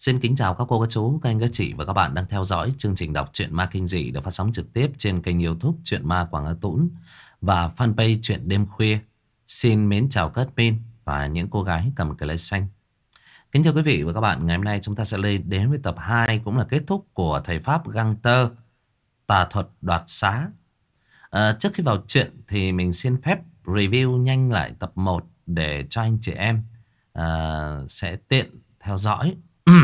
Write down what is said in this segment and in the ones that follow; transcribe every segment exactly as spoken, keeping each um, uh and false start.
Xin kính chào các cô, các chú, các anh, các chị và các bạn đang theo dõi chương trình đọc truyện ma kinh dị được phát sóng trực tiếp trên kênh YouTube Truyện Ma Quảng Hà Tũng và fanpage Truyện Đêm Khuya. Xin mến chào các admin và những cô gái cầm cái lá xanh. Kính thưa quý vị và các bạn, ngày hôm nay chúng ta sẽ lên đến với tập hai, cũng là kết thúc của thầy Pháp Gangster tà thuật đoạt xá. À, trước khi vào chuyện thì mình xin phép review nhanh lại tập một để cho anh chị em à, sẽ tiện theo dõi.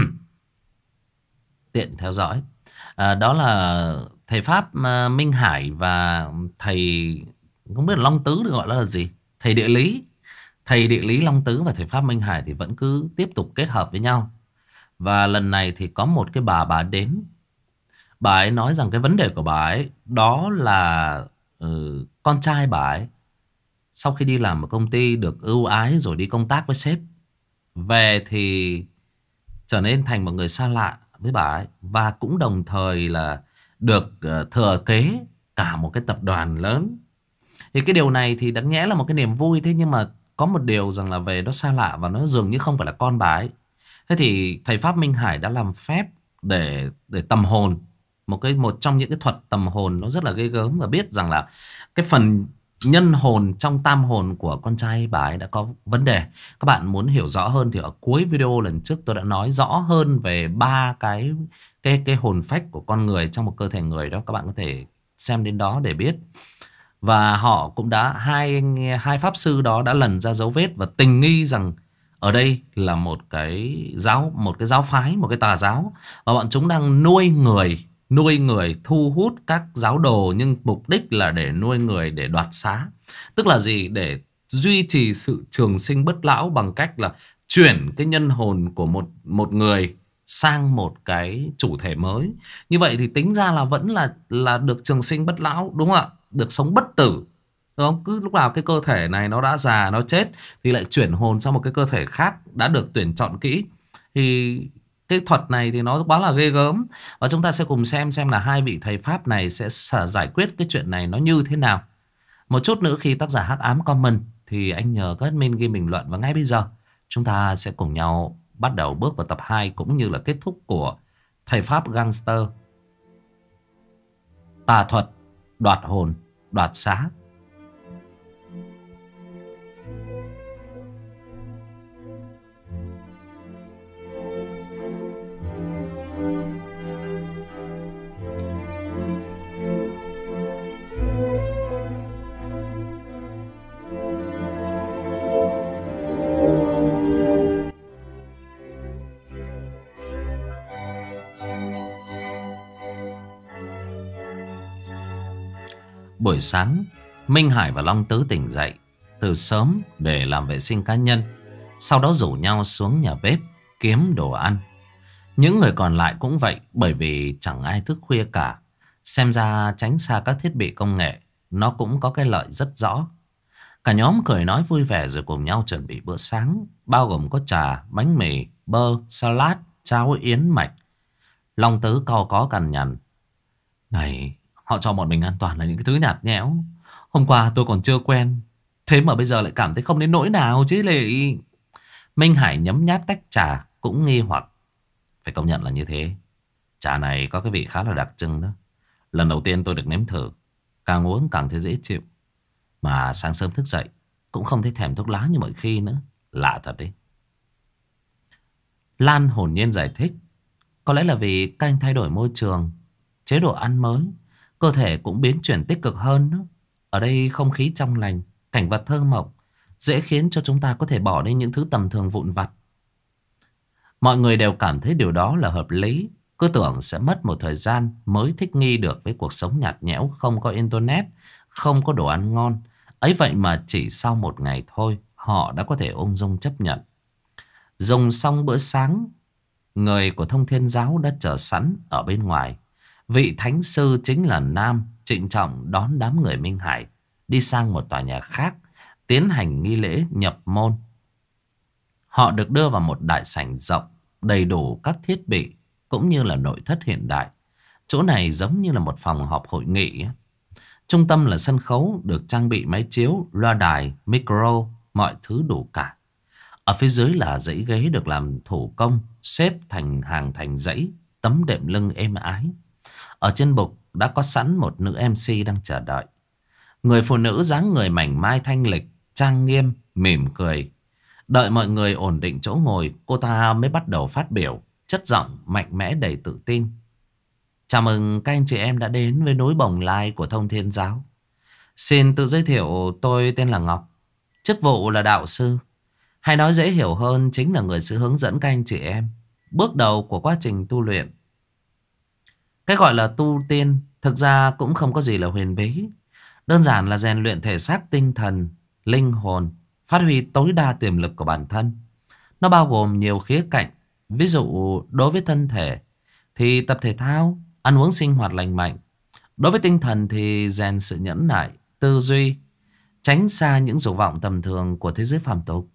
Tiện theo dõi à, Đó là thầy Pháp uh, Minh Hải và thầy, không biết là Long Tứ được gọi là gì, thầy địa lý. Thầy địa lý Long Tứ và thầy Pháp Minh Hải thì vẫn cứ tiếp tục kết hợp với nhau. Và lần này thì có một cái bà bà đến. Bà ấy nói rằng cái vấn đề của bà ấy đó là uh, con trai bà ấy sau khi đi làm ở công ty được ưu ái rồi đi công tác với sếp, về thì trở nên thành một người xa lạ với bà ấy, và cũng đồng thời là được uh, thừa kế cả một cái tập đoàn lớn. Thì cái điều này thì đáng nhẽ là một cái niềm vui, thế nhưng mà có một điều rằng là về nó xa lạ và nó dường như không phải là con bà ấy. Thế thì thầy Pháp Minh Hải đã làm phép để để tầm hồn, một cái một trong những cái thuật tầm hồn nó rất là ghê gớm, và biết rằng là cái phần nhân hồn trong tam hồn của con trai bà ấy đã có vấn đề. Các bạn muốn hiểu rõ hơn thì ở cuối video lần trước tôi đã nói rõ hơn về ba cái cái cái hồn phách của con người trong một cơ thể người đó, các bạn có thể xem đến đó để biết. Và họ cũng đã hai hai pháp sư đó đã lần ra dấu vết và tình nghi rằng ở đây là một cái giáo một cái giáo phái, một cái tà giáo, và bọn chúng đang nuôi người nuôi người thu hút các giáo đồ, nhưng mục đích là để nuôi người để đoạt xá. Tức là gì? Để duy trì sự trường sinh bất lão bằng cách là chuyển cái nhân hồn của một một người sang một cái chủ thể mới. Như vậy thì tính ra là vẫn là là được trường sinh bất lão, đúng không ạ? Được sống bất tử, đúng không? Cứ lúc nào cái cơ thể này nó đã già, nó chết thì lại chuyển hồn sang một cái cơ thể khác đã được tuyển chọn kỹ. Thì cái thuật này thì nó quá là ghê gớm, và chúng ta sẽ cùng xem xem là hai vị thầy Pháp này sẽ giải quyết cái chuyện này nó như thế nào. Một chút nữa khi tác giả Hắc Ám comment thì anh nhờ các admin ghi bình luận, và ngay bây giờ chúng ta sẽ cùng nhau bắt đầu bước vào tập hai, cũng như là kết thúc của thầy Pháp Gangster tà thuật đoạt hồn đoạt xá. Buổi sáng, Minh Hải và Long Tứ tỉnh dậy từ sớm để làm vệ sinh cá nhân, sau đó rủ nhau xuống nhà bếp kiếm đồ ăn. Những người còn lại cũng vậy, bởi vì chẳng ai thức khuya cả. Xem ra tránh xa các thiết bị công nghệ nó cũng có cái lợi rất rõ. Cả nhóm cười nói vui vẻ rồi cùng nhau chuẩn bị bữa sáng, bao gồm có trà, bánh mì, bơ, salad, cháo yến mạch. Long Tứ cau có cằn nhằn: này, họ cho bọn mình an toàn là những cái thứ nhạt nhẽo. Hôm qua tôi còn chưa quen, thế mà bây giờ lại cảm thấy không đến nỗi nào chứ lệ. Minh Hải nhấm nháp tách trà cũng nghi hoặc. Phải công nhận là như thế, trà này có cái vị khá là đặc trưng đó. Lần đầu tiên tôi được nếm thử, càng uống càng thấy dễ chịu. Mà sáng sớm thức dậy cũng không thấy thèm thuốc lá như mọi khi nữa. Lạ thật đấy. Lan hồn nhiên giải thích: có lẽ là vì các anh thay đổi môi trường, chế độ ăn mới, cơ thể cũng biến chuyển tích cực hơn đó. Ở đây không khí trong lành, cảnh vật thơ mộng, dễ khiến cho chúng ta có thể bỏ đi những thứ tầm thường vụn vặt. Mọi người đều cảm thấy điều đó là hợp lý. Cứ tưởng sẽ mất một thời gian mới thích nghi được với cuộc sống nhạt nhẽo, không có internet, không có đồ ăn ngon. Ấy vậy mà chỉ sau một ngày thôi, họ đã có thể ung dung chấp nhận. Dùng xong bữa sáng, người của Thông Thiên Giáo đã chờ sẵn ở bên ngoài. Vị thánh sư chính là Nam trịnh trọng đón đám người Minh Hải đi sang một tòa nhà khác, tiến hành nghi lễ nhập môn. Họ được đưa vào một đại sảnh rộng, đầy đủ các thiết bị cũng như là nội thất hiện đại. Chỗ này giống như là một phòng họp hội nghị. Trung tâm là sân khấu được trang bị máy chiếu, loa đài, micro, mọi thứ đủ cả. Ở phía dưới là dãy ghế được làm thủ công, xếp thành hàng thành dãy, tấm đệm lưng êm ái. Ở trên bục đã có sẵn một nữ em xê đang chờ đợi. Người phụ nữ dáng người mảnh mai thanh lịch, trang nghiêm, mỉm cười. Đợi mọi người ổn định chỗ ngồi, cô ta mới bắt đầu phát biểu, chất giọng mạnh mẽ đầy tự tin. Chào mừng các anh chị em đã đến với núi Bồng Lai của Thông Thiên Giáo. Xin tự giới thiệu, tôi tên là Ngọc, chức vụ là đạo sư. Hay nói dễ hiểu hơn, chính là người sẽ hướng dẫn các anh chị em bước đầu của quá trình tu luyện. Cái gọi là tu tiên thực ra cũng không có gì là huyền bí. Đơn giản là rèn luyện thể xác, tinh thần, linh hồn, phát huy tối đa tiềm lực của bản thân. Nó bao gồm nhiều khía cạnh. Ví dụ đối với thân thể thì tập thể thao, ăn uống sinh hoạt lành mạnh. Đối với tinh thần thì rèn sự nhẫn nại, tư duy, tránh xa những dục vọng tầm thường của thế giới phàm tục.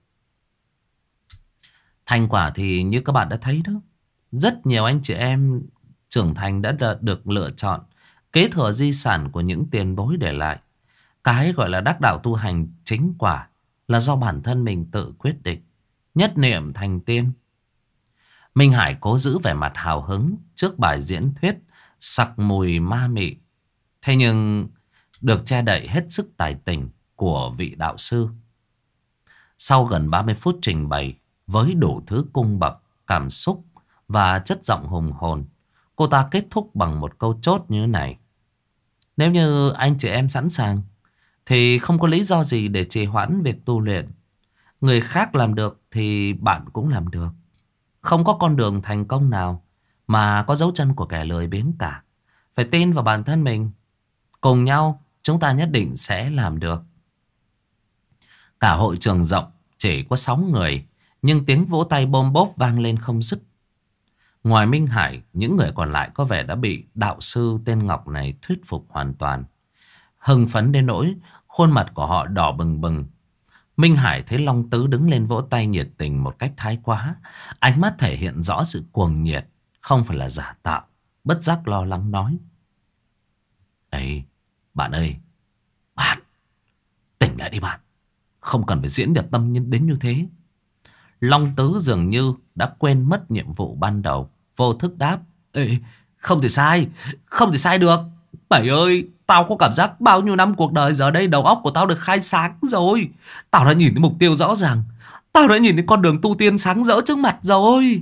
Thành quả thì như các bạn đã thấy đó, rất nhiều anh chị em trưởng thành đã được lựa chọn kế thừa di sản của những tiền bối để lại. Cái gọi là đắc đạo tu hành chính quả là do bản thân mình tự quyết định. Nhất niệm thành tiên. Minh Hải cố giữ vẻ mặt hào hứng trước bài diễn thuyết sặc mùi ma mị, thế nhưng được che đậy hết sức tài tình của vị đạo sư. Sau gần ba mươi phút trình bày với đủ thứ cung bậc, cảm xúc và chất giọng hùng hồn, cô ta kết thúc bằng một câu chốt như thế này: nếu như anh chị em sẵn sàng thì không có lý do gì để trì hoãn việc tu luyện. Người khác làm được thì bạn cũng làm được. Không có con đường thành công nào mà có dấu chân của kẻ lười biếng cả. Phải tin vào bản thân mình. Cùng nhau chúng ta nhất định sẽ làm được. Cả hội trường rộng chỉ có sáu người, nhưng tiếng vỗ tay bôm bốp vang lên không dứt. Ngoài Minh Hải, những người còn lại có vẻ đã bị đạo sư tên Ngọc này thuyết phục hoàn toàn. Hưng phấn đến nỗi khuôn mặt của họ đỏ bừng bừng. Minh Hải thấy Long Tứ đứng lên vỗ tay nhiệt tình một cách thái quá. Ánh mắt thể hiện rõ sự cuồng nhiệt, không phải là giả tạo. Bất giác lo lắng nói: Ê, bạn ơi, bạn, tỉnh lại đi bạn. Không cần phải diễn đẹp tâm đến như thế. Long Tứ dường như đã quên mất nhiệm vụ ban đầu, vô thức đáp: Ê, không thể sai, không thể sai được. Bảy ơi, tao có cảm giác bao nhiêu năm cuộc đời giờ đây đầu óc của tao được khai sáng rồi. Tao đã nhìn thấy mục tiêu rõ ràng. Tao đã nhìn thấy con đường tu tiên sáng rỡ trước mặt rồi.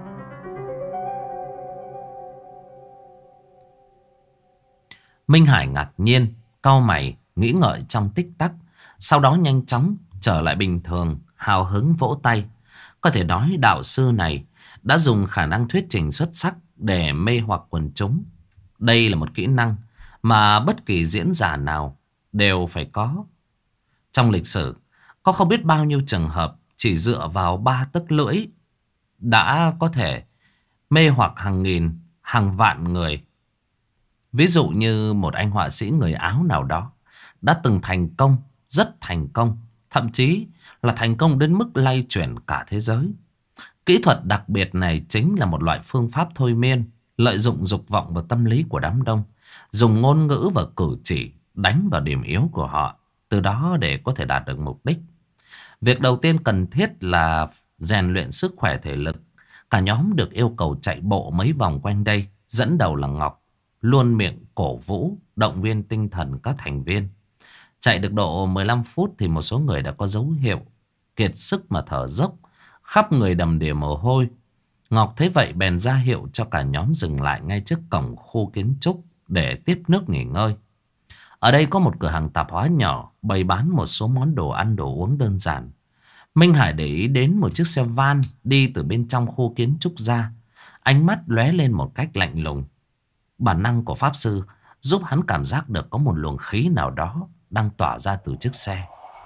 Minh Hải ngạc nhiên, cau mày, nghĩ ngợi trong tích tắc. Sau đó nhanh chóng trở lại bình thường, hào hứng vỗ tay. Có thể nói đạo sư này đã dùng khả năng thuyết trình xuất sắc để mê hoặc quần chúng. Đây là một kỹ năng mà bất kỳ diễn giả nào đều phải có. Trong lịch sử, có không biết bao nhiêu trường hợp chỉ dựa vào ba tấc lưỡi đã có thể mê hoặc hàng nghìn, hàng vạn người. Ví dụ như một anh họa sĩ người Áo nào đó đã từng thành công, rất thành công, thậm chí là thành công đến mức lay chuyển cả thế giới. Kỹ thuật đặc biệt này chính là một loại phương pháp thôi miên, lợi dụng dục vọng và tâm lý của đám đông, dùng ngôn ngữ và cử chỉ đánh vào điểm yếu của họ, từ đó để có thể đạt được mục đích. Việc đầu tiên cần thiết là rèn luyện sức khỏe thể lực. Cả nhóm được yêu cầu chạy bộ mấy vòng quanh đây. Dẫn đầu là Ngọc, luôn miệng cổ vũ, động viên tinh thần các thành viên. Chạy được độ mười lăm phút thì một số người đã có dấu hiệu kiệt sức mà thở dốc, khắp người đầm đìa mồ hôi. Ngọc thấy vậy bèn ra hiệu cho cả nhóm dừng lại ngay trước cổng khu kiến trúc để tiếp nước nghỉ ngơi. Ở đây có một cửa hàng tạp hóa nhỏ bày bán một số món đồ ăn đồ uống đơn giản. Minh Hải để ý đến một chiếc xe van đi từ bên trong khu kiến trúc ra. Ánh mắt lóe lên một cách lạnh lùng. Bản năng của Pháp Sư giúp hắn cảm giác được có một luồng khí nào đó đang tỏa ra từ chiếc xe.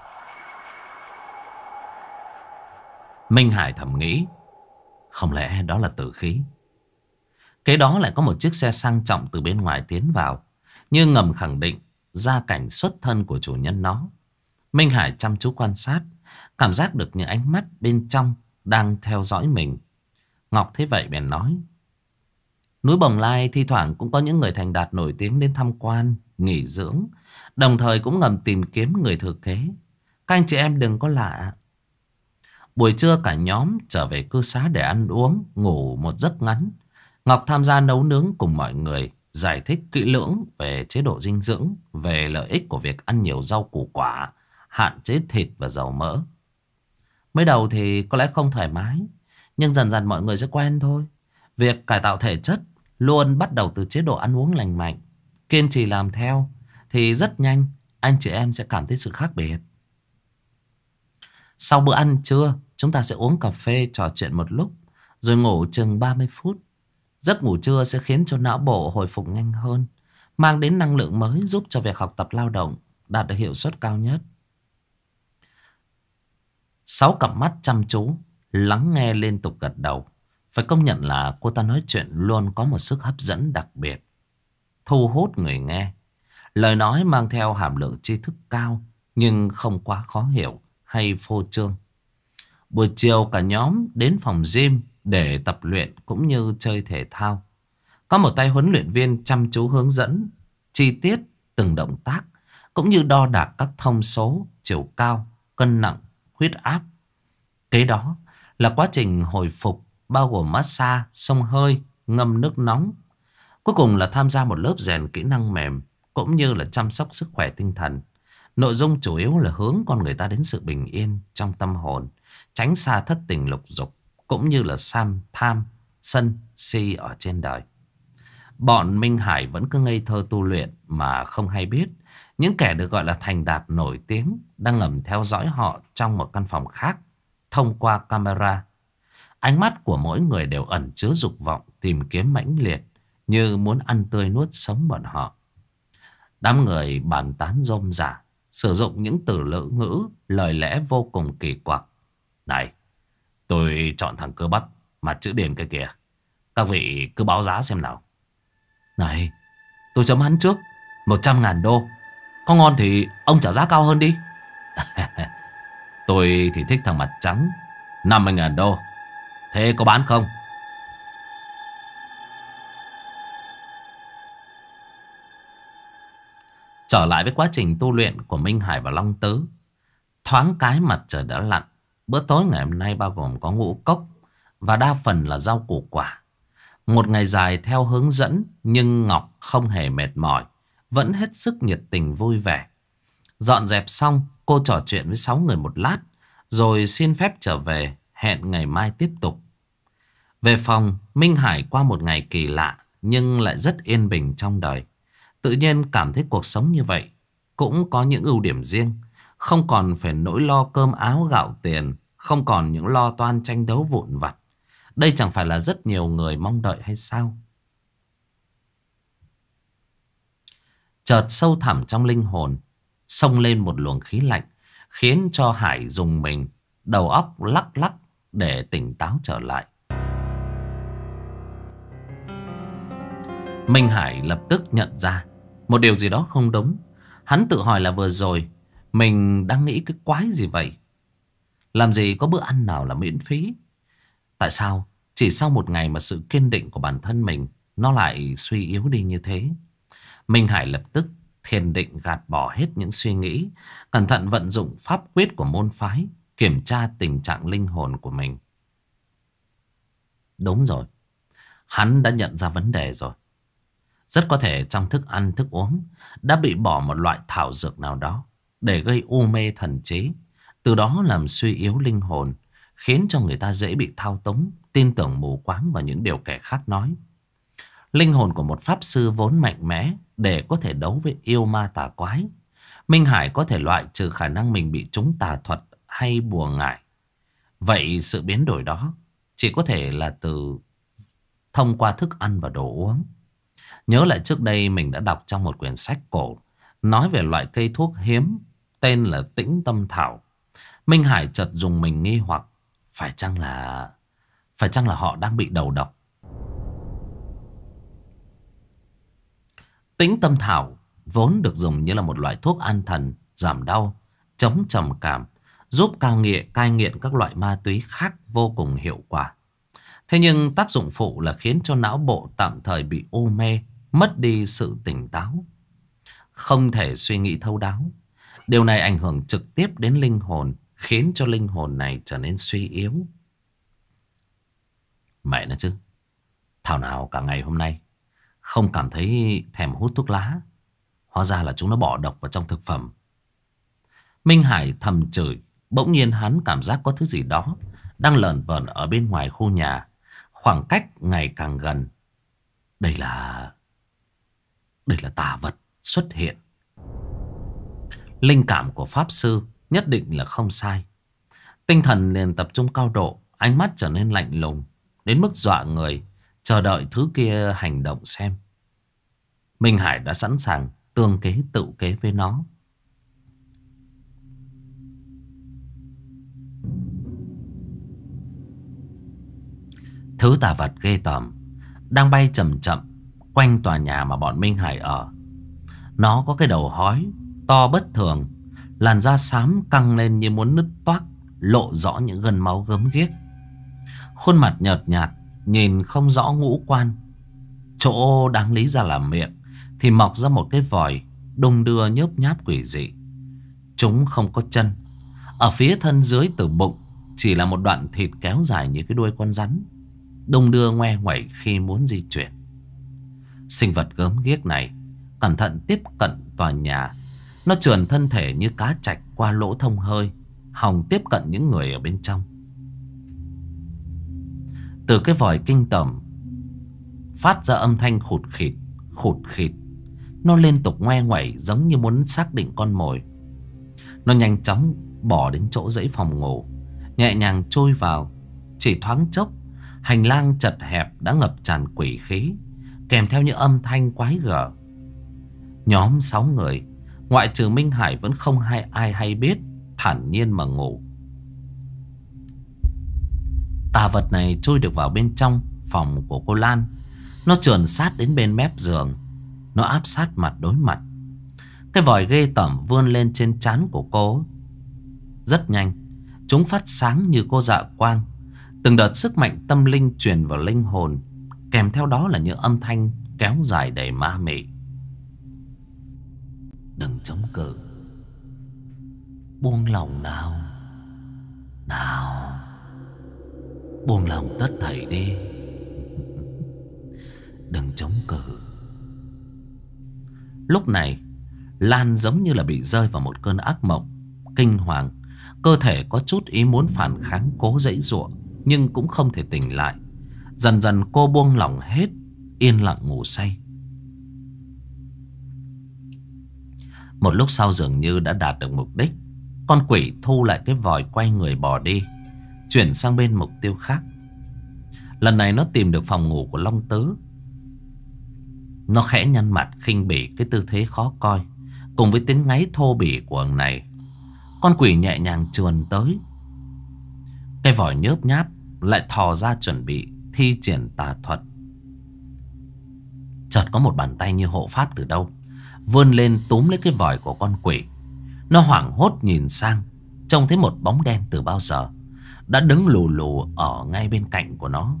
Minh Hải thầm nghĩ, không lẽ đó là tử khí? Kế đó lại có một chiếc xe sang trọng từ bên ngoài tiến vào, như ngầm khẳng định gia cảnh xuất thân của chủ nhân nó. Minh Hải chăm chú quan sát, cảm giác được những ánh mắt bên trong đang theo dõi mình. Ngọc thấy vậy bèn nói, núi Bồng Lai thi thoảng cũng có những người thành đạt nổi tiếng đến tham quan, nghỉ dưỡng, đồng thời cũng ngầm tìm kiếm người thừa kế. Các anh chị em đừng có lạ. Buổi trưa cả nhóm trở về cư xá để ăn uống, ngủ một giấc ngắn. Ngọc tham gia nấu nướng cùng mọi người, giải thích kỹ lưỡng về chế độ dinh dưỡng, về lợi ích của việc ăn nhiều rau củ quả, hạn chế thịt và dầu mỡ. Mới đầu thì có lẽ không thoải mái, nhưng dần dần mọi người sẽ quen thôi. Việc cải tạo thể chất luôn bắt đầu từ chế độ ăn uống lành mạnh. Kiên trì làm theo thì rất nhanh anh chị em sẽ cảm thấy sự khác biệt. Sau bữa ăn trưa, chúng ta sẽ uống cà phê trò chuyện một lúc, rồi ngủ chừng ba mươi phút. Giấc ngủ trưa sẽ khiến cho não bộ hồi phục nhanh hơn, mang đến năng lượng mới giúp cho việc học tập lao động đạt được hiệu suất cao nhất. Sáu cặp mắt chăm chú, lắng nghe liên tục gật đầu. Phải công nhận là cô ta nói chuyện luôn có một sức hấp dẫn đặc biệt, thu hút người nghe. Lời nói mang theo hàm lượng tri thức cao, nhưng không quá khó hiểu hay phô trương. Buổi chiều cả nhóm đến phòng gym để tập luyện cũng như chơi thể thao. Có một tay huấn luyện viên chăm chú hướng dẫn chi tiết từng động tác, cũng như đo đạc các thông số, chiều cao, cân nặng, huyết áp. Kế đó là quá trình hồi phục bao gồm massage, xông hơi, ngâm nước nóng. Cuối cùng là tham gia một lớp rèn kỹ năng mềm, cũng như là chăm sóc sức khỏe tinh thần. Nội dung chủ yếu là hướng con người ta đến sự bình yên trong tâm hồn, tránh xa thất tình lục dục, cũng như là sam tham, sân, si ở trên đời. Bọn Minh Hải vẫn cứ ngây thơ tu luyện mà không hay biết, những kẻ được gọi là thành đạt nổi tiếng đang ngầm theo dõi họ trong một căn phòng khác thông qua camera. Ánh mắt của mỗi người đều ẩn chứa dục vọng tìm kiếm mãnh liệt, như muốn ăn tươi nuốt sống bọn họ. Đám người bàn tán rôm rả, sử dụng những từ lữ ngữ, lời lẽ vô cùng kỳ quặc. Này, tôi chọn thằng cơ bắp mà chữ điền cái kìa, các vị cứ báo giá xem nào. Này, tôi chấm hắn trước một trăm ngàn đô. Có ngon thì ông trả giá cao hơn đi. Tôi thì thích thằng mặt trắng, năm mươi ngàn đô. Thế có bán không? Trở lại với quá trình tu luyện của Minh Hải và Long Tứ. Thoáng cái mặt trời đã lặn. Bữa tối ngày hôm nay bao gồm có ngũ cốc và đa phần là rau củ quả. Một ngày dài theo hướng dẫn, nhưng Ngọc không hề mệt mỏi, vẫn hết sức nhiệt tình vui vẻ. Dọn dẹp xong, cô trò chuyện với sáu người một lát, rồi xin phép trở về, hẹn ngày mai tiếp tục. Về phòng, Minh Hải qua một ngày kỳ lạ, nhưng lại rất yên bình trong đời. Tự nhiên cảm thấy cuộc sống như vậy cũng có những ưu điểm riêng. Không còn phải nỗi lo cơm áo gạo tiền, không còn những lo toan tranh đấu vụn vặt. Đây chẳng phải là rất nhiều người mong đợi hay sao? Chợt sâu thẳm trong linh hồn xông lên một luồng khí lạnh, khiến cho Hải rùng mình, đầu óc lắc lắc để tỉnh táo trở lại. Minh Hải lập tức nhận ra một điều gì đó không đúng. Hắn tự hỏi là vừa rồi mình đang nghĩ cái quái gì vậy? Làm gì có bữa ăn nào là miễn phí? Tại sao chỉ sau một ngày mà sự kiên định của bản thân mình nó lại suy yếu đi như thế? Minh Hải lập tức thiền định gạt bỏ hết những suy nghĩ, cẩn thận vận dụng pháp quyết của môn phái, kiểm tra tình trạng linh hồn của mình. Đúng rồi, hắn đã nhận ra vấn đề rồi. Rất có thể trong thức ăn thức uống đã bị bỏ một loại thảo dược nào đó để gây u mê thần trí, từ đó làm suy yếu linh hồn, khiến cho người ta dễ bị thao túng, tin tưởng mù quáng vào những điều kẻ khác nói. Linh hồn của một pháp sư vốn mạnh mẽ để có thể đấu với yêu ma tà quái. Minh Hải có thể loại trừ khả năng mình bị trúng tà thuật hay bùa ngải. Vậy sự biến đổi đó chỉ có thể là từ thông qua thức ăn và đồ uống. Nhớ lại trước đây mình đã đọc trong một quyển sách cổ nói về loại cây thuốc hiếm tên là tĩnh tâm thảo. Minh Hải chợt dùng mình nghi hoặc, phải chăng là phải chăng là họ đang bị đầu độc? Tĩnh tâm thảo vốn được dùng như là một loại thuốc an thần, giảm đau, chống trầm cảm, giúp cao nghiện cai nghiện các loại ma túy khác vô cùng hiệu quả. Thế nhưng tác dụng phụ là khiến cho não bộ tạm thời bị u mê, mất đi sự tỉnh táo, không thể suy nghĩ thấu đáo. Điều này ảnh hưởng trực tiếp đến linh hồn, khiến cho linh hồn này trở nên suy yếu. Mẹ nó chứ, thảo nào cả ngày hôm nay không cảm thấy thèm hút thuốc lá. Hóa ra là chúng nó bỏ độc vào trong thực phẩm. Minh Hải thầm chửi. Bỗng nhiên hắn cảm giác có thứ gì đó đang lởn vởn ở bên ngoài khu nhà. Khoảng cách ngày càng gần. Đây là... Đây là tà vật xuất hiện. Linh cảm của Pháp Sư nhất định là không sai. Tinh thần liền tập trung cao độ. Ánh mắt trở nên lạnh lùng đến mức dọa người, chờ đợi thứ kia hành động xem. Minh Hải đã sẵn sàng tương kế tự kế với nó. Thứ tà vật ghê tởm đang bay chậm chậm quanh tòa nhà mà bọn Minh Hải ở. Nó có cái đầu hói to bất thường, làn da xám căng lên như muốn nứt toác, lộ rõ những gân máu gớm ghiếc. Khuôn mặt nhợt nhạt, nhìn không rõ ngũ quan. Chỗ đáng lý ra là miệng thì mọc ra một cái vòi đung đưa nhớp nháp quỷ dị. Chúng không có chân. Ở phía thân dưới từ bụng chỉ là một đoạn thịt kéo dài như cái đuôi con rắn, đung đưa ngoe nguẩy khi muốn di chuyển. Sinh vật gớm ghiếc này cẩn thận tiếp cận tòa nhà. Nó trườn thân thể như cá trạch qua lỗ thông hơi, hòng tiếp cận những người ở bên trong. Từ cái vòi kinh tởm phát ra âm thanh khụt khịt, khụt khịt. Nó liên tục ngoe nguẩy giống như muốn xác định con mồi. Nó nhanh chóng bỏ đến chỗ dãy phòng ngủ, nhẹ nhàng trôi vào. Chỉ thoáng chốc, hành lang chật hẹp đã ngập tràn quỷ khí, kèm theo những âm thanh quái gở. Nhóm sáu người, ngoại trừ Minh Hải vẫn không hay ai hay biết, thản nhiên mà ngủ. Tà vật này chui được vào bên trong phòng của cô Lan. Nó trườn sát đến bên mép giường. Nó áp sát mặt đối mặt. Cái vòi ghê tởm vươn lên trên trán của cô. Rất nhanh, chúng phát sáng như cô dạ quang. Từng đợt sức mạnh tâm linh truyền vào linh hồn, kèm theo đó là những âm thanh kéo dài đầy ma mị. Đừng chống cự, buông lòng nào. Nào, buông lòng tất thảy đi. Đừng chống cự. Lúc này Lan giống như là bị rơi vào một cơn ác mộng, kinh hoàng. Cơ thể có chút ý muốn phản kháng, cố giãy giụa, nhưng cũng không thể tỉnh lại. Dần dần cô buông lỏng hết, yên lặng ngủ say. Một lúc sau dường như đã đạt được mục đích, con quỷ thu lại cái vòi, quay người bỏ đi, chuyển sang bên mục tiêu khác. Lần này nó tìm được phòng ngủ của Long Tứ. Nó khẽ nhăn mặt khinh bỉ cái tư thế khó coi, cùng với tiếng ngáy thô bỉ của ông này. Con quỷ nhẹ nhàng trườn tới. Cái vòi nhớp nháp lại thò ra chuẩn bị thi triển tà thuật. Chợt có một bàn tay như hộ pháp từ đâu vươn lên túm lấy cái vòi của con quỷ. Nó hoảng hốt nhìn sang, trông thấy một bóng đen từ bao giờ đã đứng lù lù ở ngay bên cạnh của nó.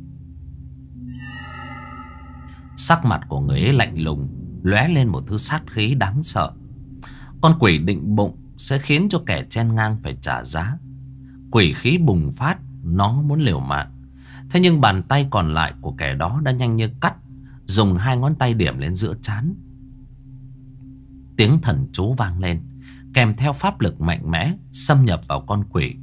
Sắc mặt của người ấy lạnh lùng, lóe lên một thứ sát khí đáng sợ. Con quỷ định bụng sẽ khiến cho kẻ chen ngang phải trả giá. Quỷ khí bùng phát, nó muốn liều mạng. Thế nhưng bàn tay còn lại của kẻ đó đã nhanh như cắt, dùng hai ngón tay điểm lên giữa trán. Tiếng thần chú vang lên, kèm theo pháp lực mạnh mẽ xâm nhập vào con quỷ.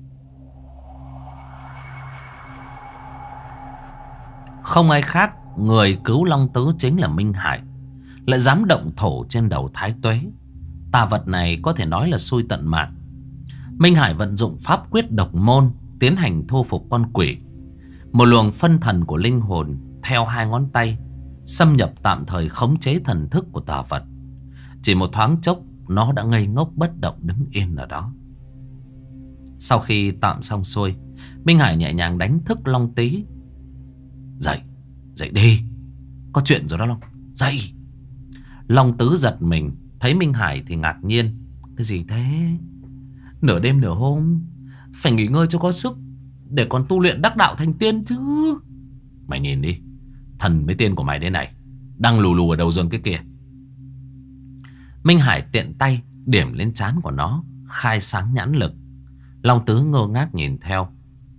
Không ai khác, người cứu Long Tứ chính là Minh Hải. Lại dám động thổ trên đầu Thái Tuế. Tà vật này có thể nói là xui tận mạng. Minh Hải vận dụng pháp quyết độc môn, tiến hành thu phục con quỷ. Một luồng phân thần của linh hồn theo hai ngón tay xâm nhập tạm thời khống chế thần thức của tà vật. Chỉ một thoáng chốc, nó đã ngây ngốc bất động đứng yên ở đó. Sau khi tạm xong xuôi, Minh Hải nhẹ nhàng đánh thức Long Tý. Dậy, dậy đi, có chuyện rồi đó Long, dậy. Long Tứ giật mình, thấy Minh Hải thì ngạc nhiên. Cái gì thế? Nửa đêm nửa hôm, phải nghỉ ngơi cho có sức, để còn tu luyện đắc đạo thành tiên chứ. Mày nhìn đi, thần với tiên của mày thế này đang lù lù ở đầu giường cái kia. Minh Hải tiện tay điểm lên trán của nó, khai sáng nhãn lực. Long Tứ ngơ ngác nhìn theo.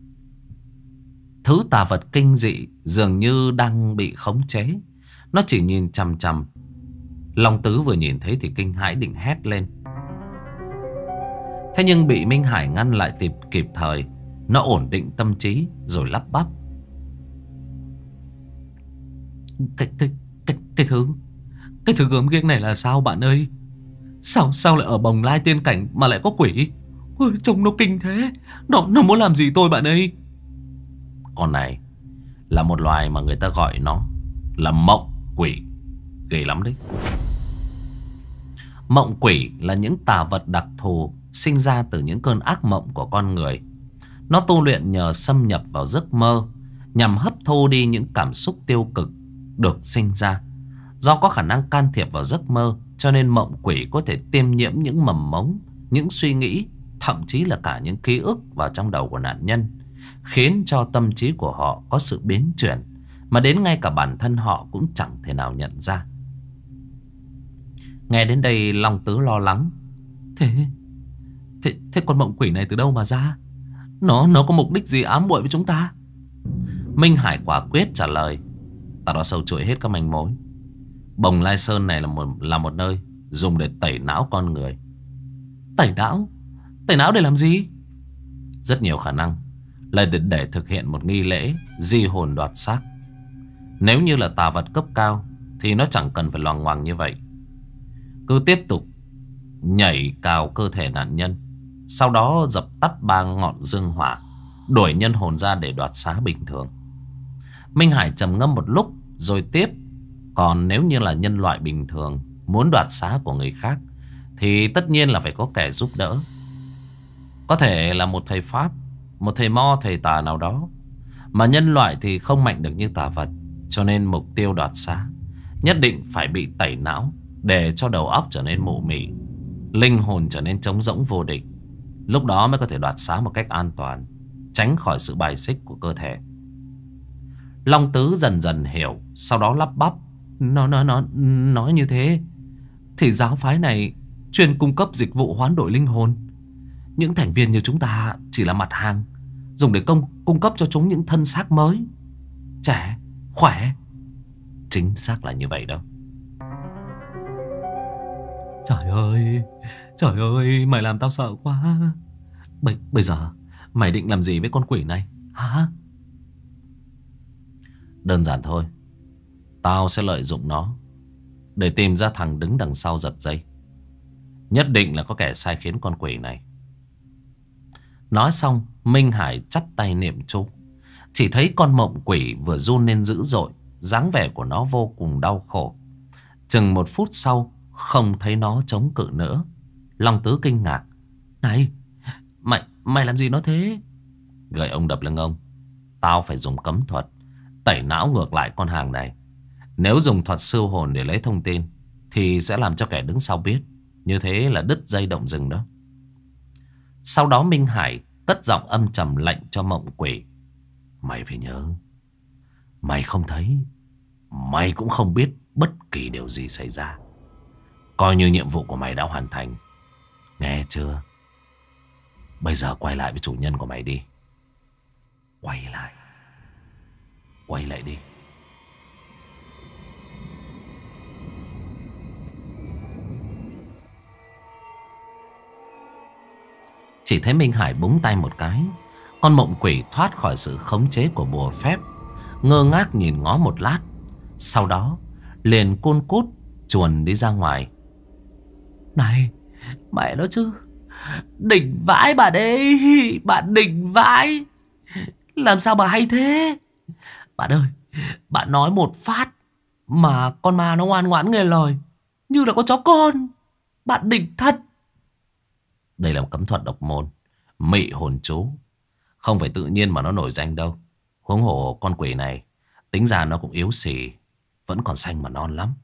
Thứ tà vật kinh dị dường như đang bị khống chế. Nó chỉ nhìn chằm chằm. Long Tứ vừa nhìn thấy thì kinh hãi định hét lên. Thế nhưng bị Minh Hải ngăn lại kịp kịp thời. Nó ổn định tâm trí rồi lắp bắp. Cái, cái, cái, cái thứ Cái thứ gớm ghiếc này là sao bạn ơi? Sao sao lại ở Bồng Lai Tiên Cảnh mà lại có quỷ? Ôi, trông nó kinh thế. Nó, nó muốn làm gì tôi bạn ơi? Con này là một loài mà người ta gọi nó là mộng quỷ. Ghê lắm đấy. Mộng quỷ là những tà vật đặc thù sinh ra từ những cơn ác mộng của con người. Nó tu luyện nhờ xâm nhập vào giấc mơ nhằm hấp thu đi những cảm xúc tiêu cực được sinh ra. Do có khả năng can thiệp vào giấc mơ cho nên mộng quỷ có thể tiêm nhiễm những mầm mống, những suy nghĩ, thậm chí là cả những ký ức vào trong đầu của nạn nhân, khiến cho tâm trí của họ có sự biến chuyển mà đến ngay cả bản thân họ cũng chẳng thể nào nhận ra. Nghe đến đây Long Tứ lo lắng. Thế Thế, thế con mộng quỷ này từ đâu mà ra? Nó nó có mục đích gì ám muội với chúng ta? Minh Hải quả quyết trả lời. Ta đã sâu chuỗi hết các manh mối. Bồng Lai Sơn này là một, là một nơi dùng để tẩy não con người. Tẩy não? Tẩy não để làm gì? Rất nhiều khả năng là để, để thực hiện một nghi lễ di hồn đoạt xác. Nếu như là tà vật cấp cao thì nó chẳng cần phải loằng ngoằng như vậy. Cứ tiếp tục nhảy cào cơ thể nạn nhân, sau đó dập tắt ba ngọn dương hỏa, đuổi nhân hồn ra để đoạt xá bình thường. Minh Hải trầm ngâm một lúc rồi tiếp. Còn nếu như là nhân loại bình thường muốn đoạt xá của người khác thì tất nhiên là phải có kẻ giúp đỡ. Có thể là một thầy Pháp, một thầy mo, thầy tà nào đó. Mà nhân loại thì không mạnh được như tà vật, cho nên mục tiêu đoạt xá nhất định phải bị tẩy não, để cho đầu óc trở nên mụ mị, linh hồn trở nên trống rỗng vô địch. Lúc đó mới có thể đoạt xá một cách an toàn, tránh khỏi sự bài xích của cơ thể. Long Tứ dần dần hiểu, sau đó lắp bắp. Nó, nó, nó, nói như thế thì giáo phái này chuyên cung cấp dịch vụ hoán đổi linh hồn. Những thành viên như chúng ta chỉ là mặt hàng dùng để công, cung cấp cho chúng những thân xác mới, trẻ, khỏe. Chính xác là như vậy đâu. Trời ơi, trời ơi, mày làm tao sợ quá. Bây, bây giờ mày định làm gì với con quỷ này hả? Đơn giản thôi. Tao sẽ lợi dụng nó để tìm ra thằng đứng đằng sau giật dây. Nhất định là có kẻ sai khiến con quỷ này. Nói xong Minh Hải chắp tay niệm chú. Chỉ thấy con mộng quỷ vừa run lên dữ dội, dáng vẻ của nó vô cùng đau khổ. Chừng một phút sau không thấy nó chống cự nữa. Long Tứ kinh ngạc. Này, mày, mày làm gì nó thế? Gợi ông đập lưng ông. Tao phải dùng cấm thuật tẩy não ngược lại con hàng này. Nếu dùng thuật siêu hồn để lấy thông tin thì sẽ làm cho kẻ đứng sau biết. Như thế là đứt dây động rừng đó. Sau đó Minh Hải cất giọng âm trầm lệnh cho mộng quỷ. Mày phải nhớ, mày không thấy, mày cũng không biết bất kỳ điều gì xảy ra. Coi như nhiệm vụ của mày đã hoàn thành. Nghe chưa? Bây giờ quay lại với chủ nhân của mày đi. Quay lại. Quay lại đi. Chỉ thấy Minh Hải búng tay một cái, con mộng quỷ thoát khỏi sự khống chế của bùa phép, ngơ ngác nhìn ngó một lát, sau đó liền cun cút chuồn đi ra ngoài. Này, mẹ nó chứ, đỉnh vãi bạn ơi, bạn đỉnh vãi. Làm sao mà hay thế? Bạn ơi, bạn nói một phát mà con ma nó ngoan ngoãn nghe lời, như là con chó con. Bạn đỉnh thật. Đây là một cấm thuật độc môn, mị hồn chú. Không phải tự nhiên mà nó nổi danh đâu. Huống hồ con quỷ này tính ra nó cũng yếu xì, vẫn còn xanh mà non lắm.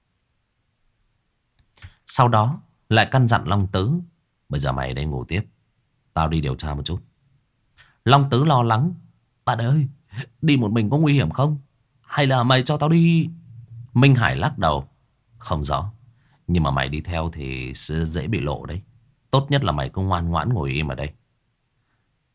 Sau đó lại căn dặn Long Tứ. Bây giờ mày ở đây ngủ tiếp, tao đi điều tra một chút. Long Tứ lo lắng. Bạn ơi, đi một mình có nguy hiểm không? Hay là mày cho tao đi? Minh Hải lắc đầu. Không rõ, nhưng mà mày đi theo thì sẽ dễ bị lộ đấy. Tốt nhất là mày cứ ngoan ngoãn ngồi im ở đây.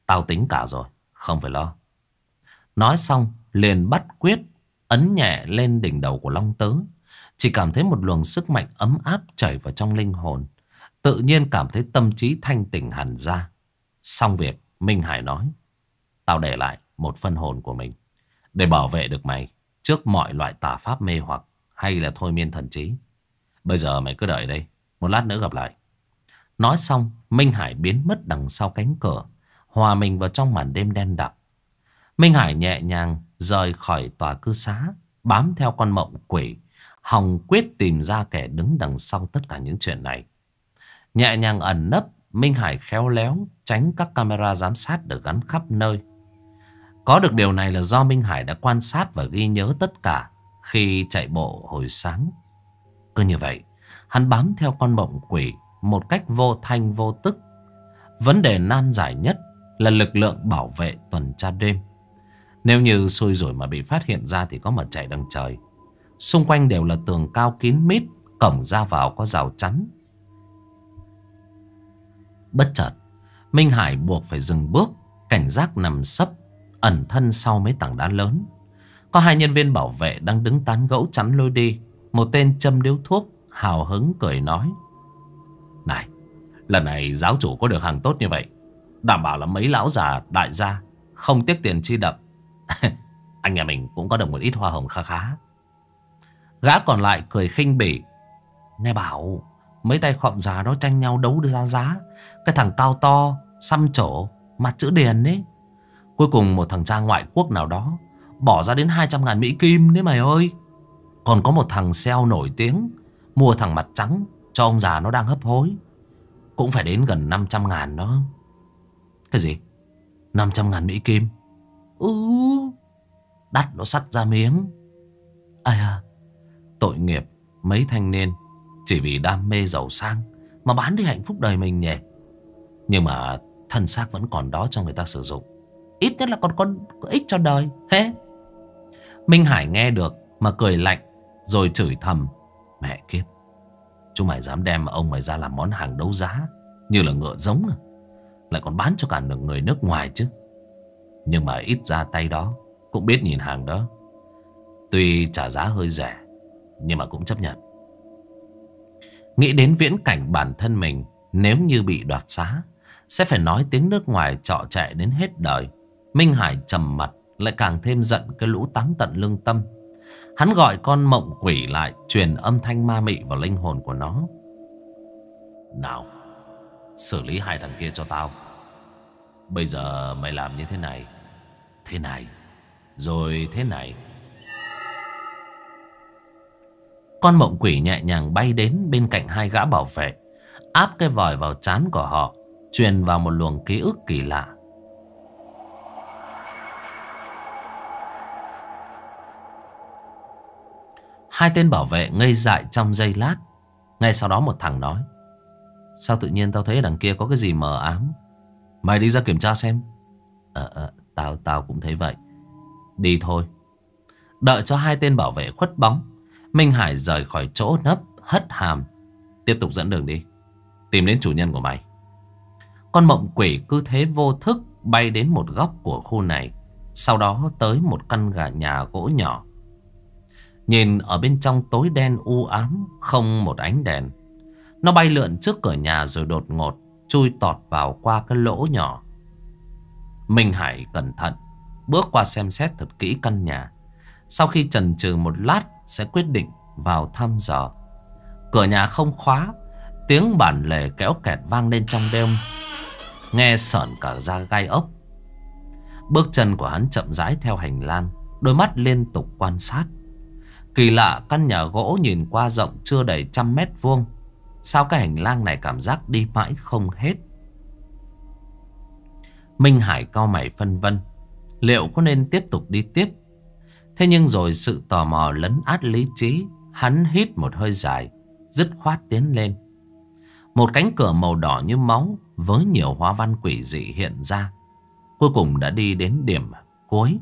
Tao tính cả rồi, không phải lo. Nói xong liền bắt quyết ấn nhẹ lên đỉnh đầu của Long Tứ. Chỉ cảm thấy một luồng sức mạnh ấm áp chảy vào trong linh hồn. Tự nhiên cảm thấy tâm trí thanh tỉnh hẳn ra. Xong việc, Minh Hải nói: tao để lại một phân hồn của mình để bảo vệ được mày trước mọi loại tà pháp mê hoặc hay là thôi miên thần trí. Bây giờ mày cứ đợi đây, một lát nữa gặp lại. Nói xong, Minh Hải biến mất đằng sau cánh cửa, hòa mình vào trong màn đêm đen đặc. Minh Hải nhẹ nhàng rời khỏi tòa cư xá, bám theo con mộng quỷ, hòng quyết tìm ra kẻ đứng đằng sau tất cả những chuyện này. Nhẹ nhàng ẩn nấp, Minh Hải khéo léo tránh các camera giám sát được gắn khắp nơi. Có được điều này là do Minh Hải đã quan sát và ghi nhớ tất cả khi chạy bộ hồi sáng. Cứ như vậy, hắn bám theo con mộng quỷ một cách vô thanh vô tức. Vấn đề nan giải nhất là lực lượng bảo vệ tuần tra đêm. Nếu như xui rủi mà bị phát hiện ra thì có mà chạy đằng trời. Xung quanh đều là tường cao kín mít, cổng ra vào có rào chắn. Bất chợt, Minh Hải buộc phải dừng bước, cảnh giác nằm sấp, ẩn thân sau mấy tảng đá lớn. Có hai nhân viên bảo vệ đang đứng tán gẫu chắn lối đi. Một tên châm điếu thuốc, hào hứng cười nói: này, lần này giáo chủ có được hàng tốt như vậy, đảm bảo là mấy lão già đại gia không tiếc tiền chi đập. Anh nhà mình cũng có được một ít hoa hồng khá khá. Gã còn lại cười khinh bỉ: nghe bảo mấy tay khọm già đó tranh nhau đấu ra giá. Cái thằng cao to, xăm trổ, mặt chữ điền ấy, cuối cùng một thằng cha ngoại quốc nào đó bỏ ra đến hai trăm ngàn Mỹ Kim đấy mày ơi. Còn có một thằng sale nổi tiếng mua thằng mặt trắng cho ông già nó đang hấp hối, cũng phải đến gần năm trăm ngàn đó. Cái gì? năm trăm ngàn Mỹ Kim? Ừ, đắt nó sắt ra miếng. Ai à, tội nghiệp mấy thanh niên chỉ vì đam mê giàu sang mà bán đi hạnh phúc đời mình nhỉ. Nhưng mà thân xác vẫn còn đó cho người ta sử dụng, ít nhất là còn có, có ích cho đời. Thế Minh Hải nghe được mà cười lạnh, rồi chửi thầm: mẹ kiếp, chúng mày dám đem ông mày ra làm món hàng đấu giá như là ngựa giống à? Lại còn bán cho cả được người nước ngoài chứ. Nhưng mà ít ra tay đó cũng biết nhìn hàng đó. Tuy trả giá hơi rẻ, nhưng mà cũng chấp nhận. Nghĩ đến viễn cảnh bản thân mình nếu như bị đoạt giá sẽ phải nói tiếng nước ngoài trọ chạy đến hết đời, Minh Hải trầm mặt, lại càng thêm giận cái lũ táng tận lương tâm. Hắn gọi con mộng quỷ lại, truyền âm thanh ma mị vào linh hồn của nó: nào, xử lý hai thằng kia cho tao. Bây giờ mày làm như thế này, thế này, rồi thế này. Con mộng quỷ nhẹ nhàng bay đến bên cạnh hai gã bảo vệ, áp cái vòi vào trán của họ, truyền vào một luồng ký ức kỳ lạ. Hai tên bảo vệ ngây dại trong giây lát. Ngay sau đó một thằng nói: sao tự nhiên tao thấy ở đằng kia có cái gì mờ ám? Mày đi ra kiểm tra xem. Ờ, ờ tao, tao cũng thấy vậy. Đi thôi. Đợi cho hai tên bảo vệ khuất bóng, Minh Hải rời khỏi chỗ nấp, hất hàm: tiếp tục dẫn đường đi, tìm đến chủ nhân của mày. Con mộng quỷ cứ thế vô thức bay đến một góc của khu này, sau đó tới một căn gà nhà gỗ nhỏ. Nhìn ở bên trong tối đen u ám, không một ánh đèn. Nó bay lượn trước cửa nhà rồi đột ngột chui tọt vào qua cái lỗ nhỏ. Minh Hải cẩn thận bước qua xem xét thật kỹ căn nhà. Sau khi chần chừ một lát sẽ quyết định vào thăm dò. Cửa nhà không khóa, tiếng bản lề kéo kẹt vang lên trong đêm, nghe sởn cả da gai ốc. Bước chân của hắn chậm rãi theo hành lang, đôi mắt liên tục quan sát. Kỳ lạ, căn nhà gỗ nhìn qua rộng chưa đầy trăm mét vuông, sao cái hành lang này cảm giác đi mãi không hết. Minh Hải cau mày phân vân, liệu có nên tiếp tục đi tiếp. Thế nhưng rồi sự tò mò lấn át lý trí, hắn hít một hơi dài, dứt khoát tiến lên. Một cánh cửa màu đỏ như máu với nhiều hoa văn quỷ dị hiện ra, cuối cùng đã đi đến điểm cuối.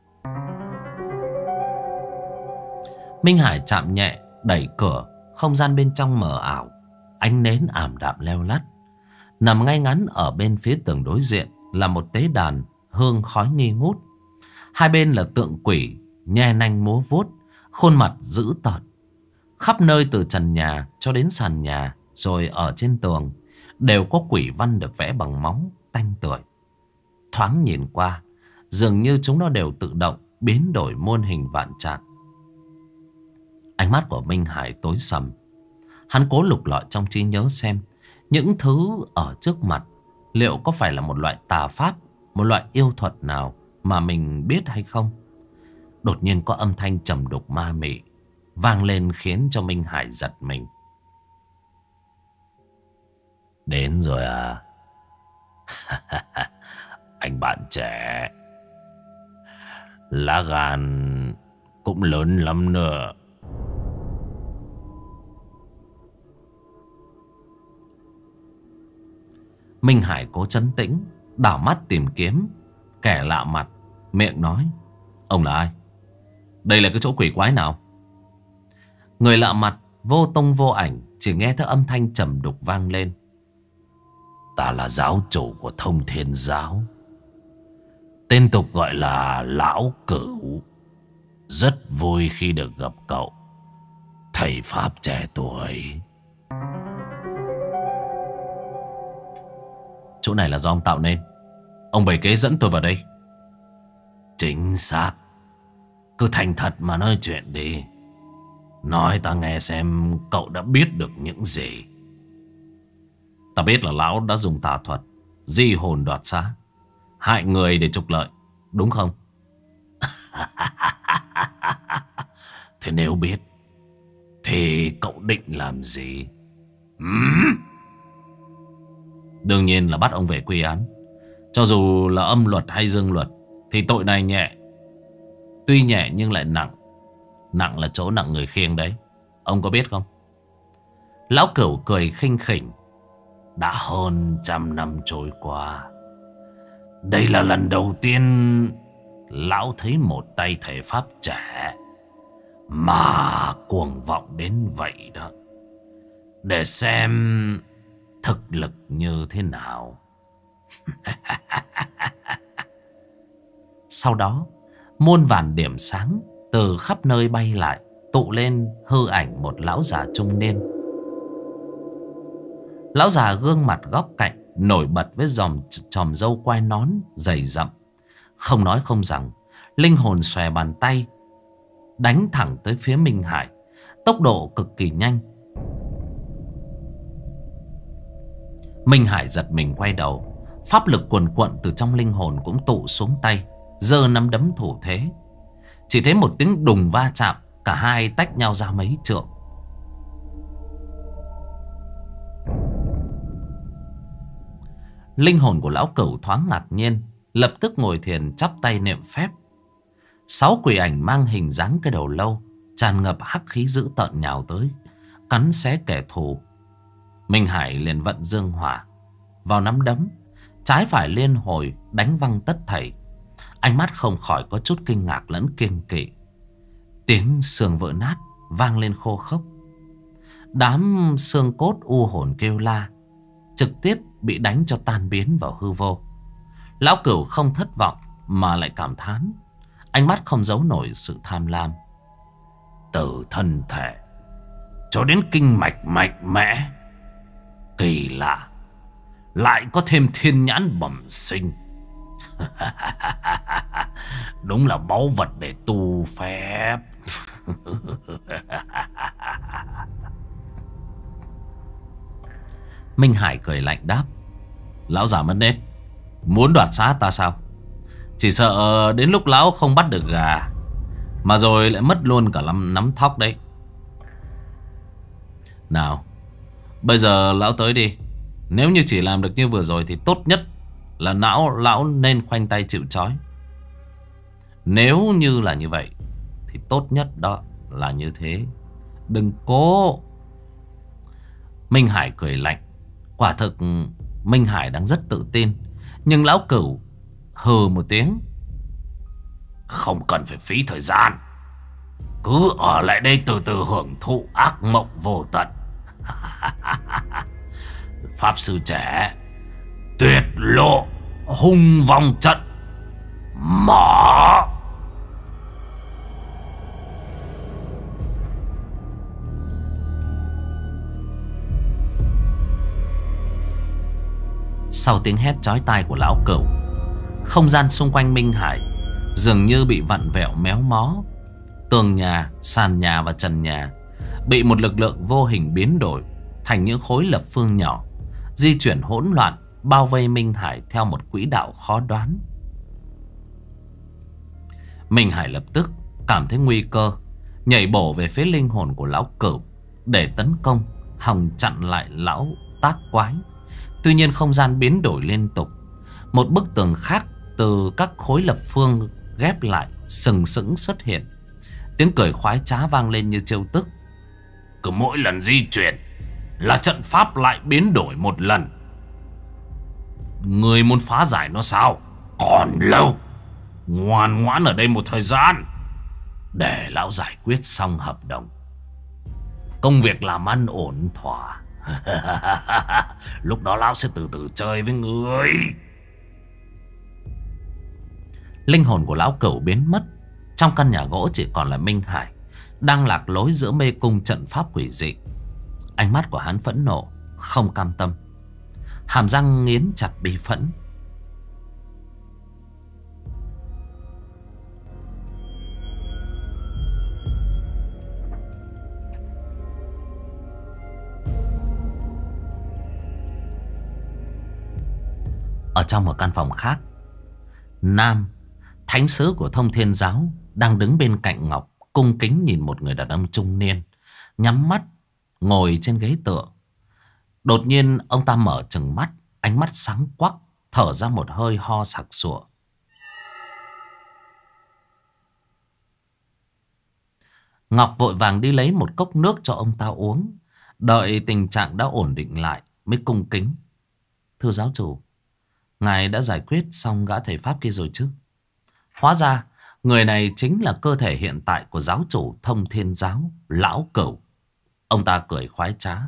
Minh Hải chạm nhẹ đẩy cửa, không gian bên trong mờ ảo, ánh nến ảm đạm leo lắt. Nằm ngay ngắn ở bên phía tường đối diện là một tế đàn, hương khói nghi ngút. Hai bên là tượng quỷ nhe nanh múa vuốt, khuôn mặt dữ tợn. Khắp nơi từ trần nhà cho đến sàn nhà, rồi ở trên tường đều có quỷ văn được vẽ bằng máu tanh tưởi. Thoáng nhìn qua, dường như chúng nó đều tự động biến đổi muôn hình vạn trạng. Ánh mắt của Minh Hải tối sầm. Hắn cố lục lọi trong trí nhớ xem những thứ ở trước mặt liệu có phải là một loại tà pháp, một loại yêu thuật nào mà mình biết hay không. Đột nhiên có âm thanh trầm đục ma mị vang lên khiến cho Minh Hải giật mình. Đến rồi à? Anh bạn trẻ, lá gan cũng lớn lắm nữa. Minh Hải cố trấn tĩnh, đảo mắt tìm kiếm kẻ lạ mặt, miệng nói: Ông là ai? Đây là cái chỗ quỷ quái nào? Người lạ mặt vô tung vô ảnh, chỉ nghe thấy âm thanh trầm đục vang lên: Ta là giáo chủ của Thông Thiên Giáo, tên tục gọi là Lão Cửu. Rất vui khi được gặp cậu, thầy pháp trẻ tuổi. Chỗ này là do ông tạo nên. Ông bày kế dẫn tôi vào đây. Chính xác. Cứ thành thật mà nói chuyện đi. Nói ta nghe xem cậu đã biết được những gì. Ta biết là lão đã dùng tà thuật di hồn đoạt xá, hại người để trục lợi, đúng không? Thế nếu biết thì cậu định làm gì? Uhm. Đương nhiên là bắt ông về quy án. Cho dù là âm luật hay dương luật thì tội này nhẹ. Tuy nhẹ nhưng lại nặng. Nặng là chỗ nặng người khiêng đấy. Ông có biết không? Lão Cửu cười khinh khỉnh. Đã hơn trăm năm trôi qua, đây là lần đầu tiên lão thấy một tay thầy pháp trẻ mà cuồng vọng đến vậy đó. Để xem thực lực như thế nào. Sau đó muôn vàn điểm sáng từ khắp nơi bay lại, tụ lên hư ảnh một lão già trung niên. Lão già gương mặt góc cạnh, nổi bật với dòm chòm râu quai nón dày rậm. Không nói không rằng, linh hồn xòe bàn tay đánh thẳng tới phía Minh Hải, tốc độ cực kỳ nhanh. Minh Hải giật mình quay đầu, pháp lực cuồn cuộn từ trong linh hồn cũng tụ xuống tay, giơ nắm đấm thủ thế. Chỉ thấy một tiếng đùng va chạm, cả hai tách nhau ra mấy trượng. Linh hồn của lão Cửu thoáng ngạc nhiên, lập tức ngồi thiền chắp tay niệm phép. Sáu quỷ ảnh mang hình dáng cái đầu lâu, tràn ngập hắc khí dữ tợn nhào tới, cắn xé kẻ thù. Minh Hải liền vận dương hỏa vào nắm đấm, trái phải liên hồi đánh văng tất thảy. Ánh mắt không khỏi có chút kinh ngạc lẫn kiêng kỵ. Tiếng xương vỡ nát vang lên khô khốc. Đám xương cốt u hồn kêu la, trực tiếp bị đánh cho tan biến vào hư vô. Lão Cửu không thất vọng mà lại cảm thán, ánh mắt không giấu nổi sự tham lam. Từ thân thể cho đến kinh mạch mạnh mẽ, kỳ lạ, lại có thêm thiên nhãn bẩm sinh. Đúng là báu vật để tu phép. Minh Hải cười lạnh đáp: Lão già mất nết, muốn đoạt xá ta sao? Chỉ sợ đến lúc lão không bắt được gà, mà rồi lại mất luôn cả nắm, nắm thóc đấy. Nào, bây giờ lão tới đi. Nếu như chỉ làm được như vừa rồi thì tốt nhất là não lão nên khoanh tay chịu trói. Nếu như là như vậy thì tốt nhất đó là như thế. Đừng cố. Minh Hải cười lạnh. Quả thực Minh Hải đang rất tự tin, nhưng lão Cửu hừ một tiếng: Không cần phải phí thời gian, cứ ở lại đây từ từ hưởng thụ ác mộng vô tận. Pháp sư trẻ, tuyệt lộ hùng vòng trận mở. Sau tiếng hét chói tai của lão cửu, không gian xung quanh Minh Hải dường như bị vặn vẹo méo mó. Tường nhà, sàn nhà và trần nhà bị một lực lượng vô hình biến đổi thành những khối lập phương nhỏ, di chuyển hỗn loạn, bao vây Minh Hải theo một quỹ đạo khó đoán. Minh Hải lập tức cảm thấy nguy cơ, nhảy bổ về phía linh hồn của lão cửu để tấn công, hòng chặn lại lão tác quái. Tuy nhiên không gian biến đổi liên tục, một bức tường khác từ các khối lập phương ghép lại sừng sững xuất hiện. Tiếng cười khoái trá vang lên như trêu tức. Cứ mỗi lần di chuyển là trận pháp lại biến đổi một lần. Người muốn phá giải nó sao? Còn lâu. Ngoan ngoãn ở đây một thời gian để lão giải quyết xong hợp đồng. Công việc làm ăn ổn thỏa. Lúc đó lão sẽ từ từ chơi với người. Linh hồn của lão cửu biến mất. Trong căn nhà gỗ chỉ còn là Minh Hải, đang lạc lối giữa mê cung trận pháp quỷ dị. Ánh mắt của hắn phẫn nộ, không cam tâm, hàm răng nghiến chặt bi phẫn. Ở trong một căn phòng khác, Nam, thánh sứ của Thông Thiên Giáo, đang đứng bên cạnh Ngọc, cung kính nhìn một người đàn ông trung niên nhắm mắt ngồi trên ghế tựa. Đột nhiên ông ta mở trừng mắt, ánh mắt sáng quắc, thở ra một hơi ho sặc sụa. Ngọc vội vàng đi lấy một cốc nước cho ông ta uống. Đợi tình trạng đã ổn định lại mới cung kính. Thưa giáo chủ, ngài đã giải quyết xong gã thầy pháp kia rồi chứ? Hóa ra người này chính là cơ thể hiện tại của giáo chủ Thông Thiên Giáo, lão cửu. Ông ta cười khoái trá.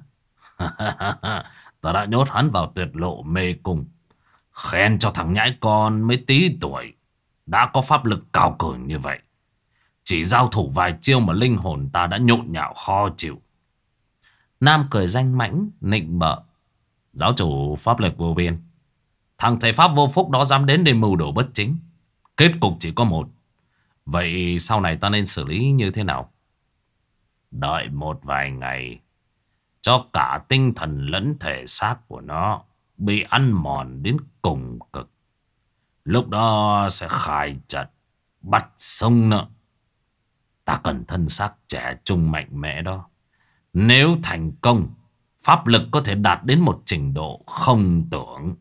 Ta đã nhốt hắn vào tuyệt lộ mê cung. Khen cho thằng nhãi con mới tí tuổi đã có pháp lực cao cường như vậy. Chỉ giao thủ vài chiêu mà linh hồn ta đã nhộn nhạo khó chịu. Nam cười danh mãnh nịnh bợ. Giáo chủ pháp lực vô biên, thằng thầy pháp vô phúc đó dám đến để mưu đồ bất chính, kết cục chỉ có một. Vậy sau này ta nên xử lý như thế nào? Đợi một vài ngày, cho cả tinh thần lẫn thể xác của nó bị ăn mòn đến cùng cực. Lúc đó sẽ khai trận, bắt sống nữa. Ta cần thân xác trẻ trung mạnh mẽ đó. Nếu thành công, pháp lực có thể đạt đến một trình độ không tưởng.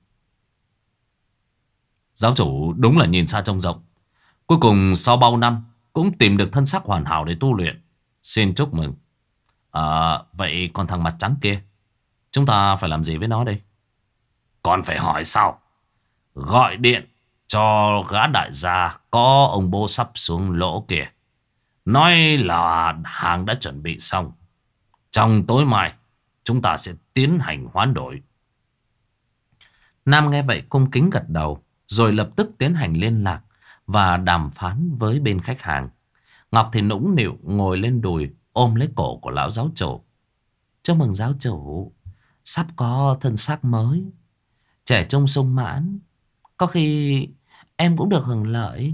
Giáo chủ đúng là nhìn xa trông rộng. Cuối cùng sau bao năm cũng tìm được thân xác hoàn hảo để tu luyện. Xin chúc mừng. À, vậy còn thằng mặt trắng kia, chúng ta phải làm gì với nó đây? Còn phải hỏi sao? Gọi điện cho gã đại gia có ông bố sắp xuống lỗ kìa. Nói là hàng đã chuẩn bị xong. Trong tối mai chúng ta sẽ tiến hành hoán đổi. Nam nghe vậy cung kính gật đầu, rồi lập tức tiến hành liên lạc và đàm phán với bên khách hàng. Ngọc thì nũng nịu ngồi lên đùi ôm lấy cổ của lão giáo chủ. Chúc mừng giáo chủ, sắp có thân xác mới, trẻ trung sung mãn. Có khi em cũng được hưởng lợi.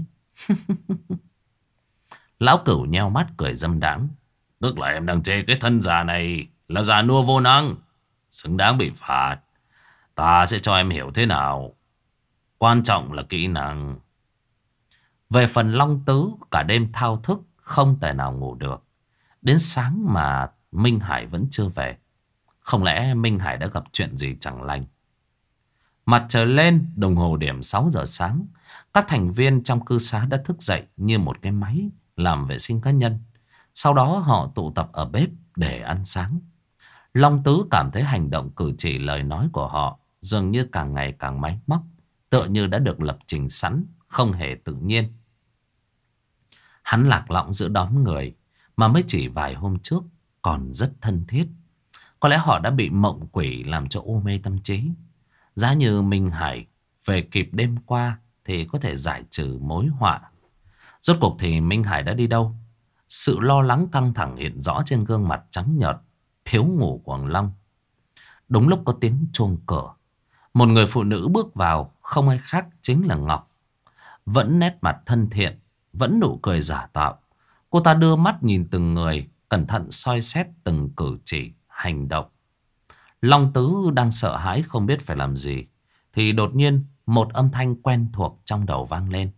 Lão cửu nheo mắt cười dâm đãng. Tức là em đang chê cái thân già này là già nua vô năng, xứng đáng bị phạt. Ta sẽ cho em hiểu thế nào. Quan trọng là kỹ năng. Về phần Long Tứ, cả đêm thao thức, không thể nào ngủ được. Đến sáng mà Minh Hải vẫn chưa về. Không lẽ Minh Hải đã gặp chuyện gì chẳng lành? Mặt trời lên, đồng hồ điểm sáu giờ sáng. Các thành viên trong cư xá đã thức dậy như một cái máy làm vệ sinh cá nhân. Sau đó họ tụ tập ở bếp để ăn sáng. Long Tứ cảm thấy hành động cử chỉ lời nói của họ dường như càng ngày càng máy móc, tựa như đã được lập trình sẵn, không hề tự nhiên. Hắn lạc lõng giữa đám người mà mới chỉ vài hôm trước còn rất thân thiết. Có lẽ họ đã bị mộng quỷ làm cho u mê tâm trí. Giá như Minh Hải về kịp đêm qua thì có thể giải trừ mối họa. Rốt cuộc thì Minh Hải đã đi đâu? Sự lo lắng căng thẳng hiện rõ trên gương mặt trắng nhợt, thiếu ngủ của thằng Long. Đúng lúc có tiếng chuông cửa, một người phụ nữ bước vào, không ai khác chính là Ngọc. Vẫn nét mặt thân thiện, vẫn nụ cười giả tạo. Cô ta đưa mắt nhìn từng người, cẩn thận soi xét từng cử chỉ, hành động. Long Tứ đang sợ hãi không biết phải làm gì, thì đột nhiên một âm thanh quen thuộc trong đầu vang lên.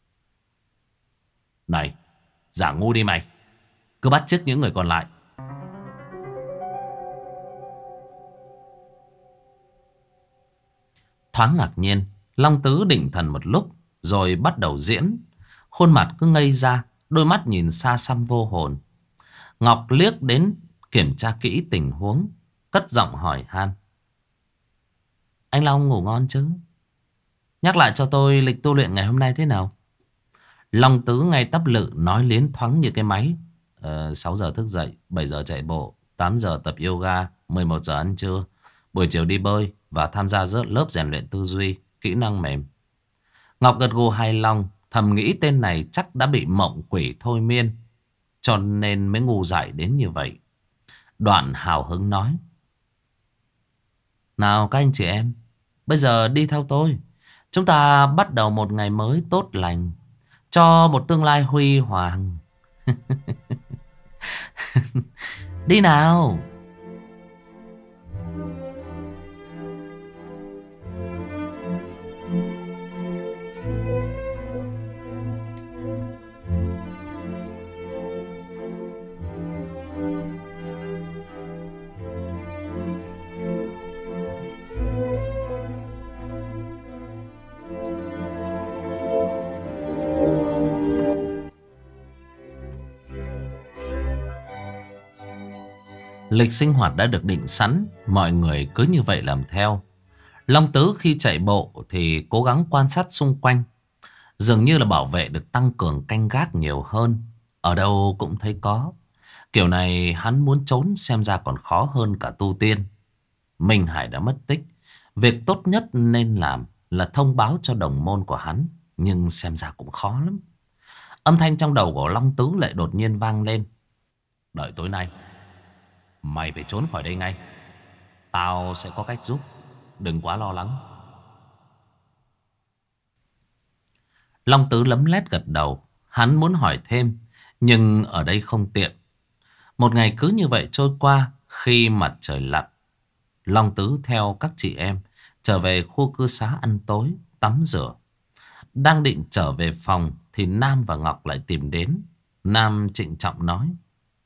Này, giả ngu đi mày, cứ bắt chước những người còn lại. Thoáng ngạc nhiên, Long Tứ định thần một lúc rồi bắt đầu diễn. Khuôn mặt cứ ngây ra, đôi mắt nhìn xa xăm vô hồn. Ngọc liếc đến kiểm tra kỹ tình huống, cất giọng hỏi han. Anh Long ngủ ngon chứ? Nhắc lại cho tôi lịch tu luyện ngày hôm nay thế nào? Long Tứ ngay tắp lự nói liến thoáng như cái máy. Ờ, sáu giờ thức dậy, bảy giờ chạy bộ, tám giờ tập yoga, mười một giờ ăn trưa, buổi chiều đi bơi và tham gia rớt lớp rèn luyện tư duy, kỹ năng mềm. Ngọc gật gù hài lòng, thầm nghĩ tên này chắc đã bị mộng quỷ thôi miên, cho nên mới ngu dại đến như vậy. Đoạn hào hứng nói. Nào các anh chị em, bây giờ đi theo tôi. Chúng ta bắt đầu một ngày mới tốt lành, cho một tương lai huy hoàng. Đi nào. Lịch sinh hoạt đã được định sẵn, mọi người cứ như vậy làm theo. Long Tứ khi chạy bộ thì cố gắng quan sát xung quanh. Dường như là bảo vệ được tăng cường canh gác nhiều hơn. Ở đâu cũng thấy có. Kiểu này hắn muốn trốn xem ra còn khó hơn cả tu tiên. Minh Hải đã mất tích. Việc tốt nhất nên làm là thông báo cho đồng môn của hắn. Nhưng xem ra cũng khó lắm. Âm thanh trong đầu của Long Tứ lại đột nhiên vang lên. Đợi tối nay, mày phải trốn khỏi đây ngay. Tao sẽ có cách giúp. Đừng quá lo lắng. Long Tứ lấm lét gật đầu. Hắn muốn hỏi thêm, nhưng ở đây không tiện. Một ngày cứ như vậy trôi qua. Khi mặt trời lặn, Long Tứ theo các chị em trở về khu cư xá ăn tối, tắm rửa. Đang định trở về phòng thì Nam và Ngọc lại tìm đến. Nam trịnh trọng nói.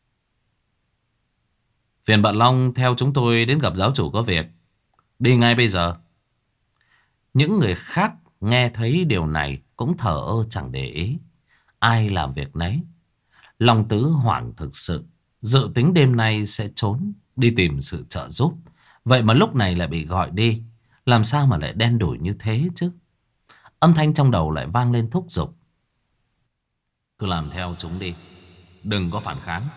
Phiền bạn Long theo chúng tôi đến gặp giáo chủ có việc. Đi ngay bây giờ. Những người khác nghe thấy điều này cũng thờ ơ chẳng để ý. Ai làm việc nấy. Long Tứ hoảng thực sự. Dự tính đêm nay sẽ trốn đi tìm sự trợ giúp. Vậy mà lúc này lại bị gọi đi. Làm sao mà lại đen đủi như thế chứ? Âm thanh trong đầu lại vang lên thúc giục. Cứ làm theo chúng đi, đừng có phản kháng.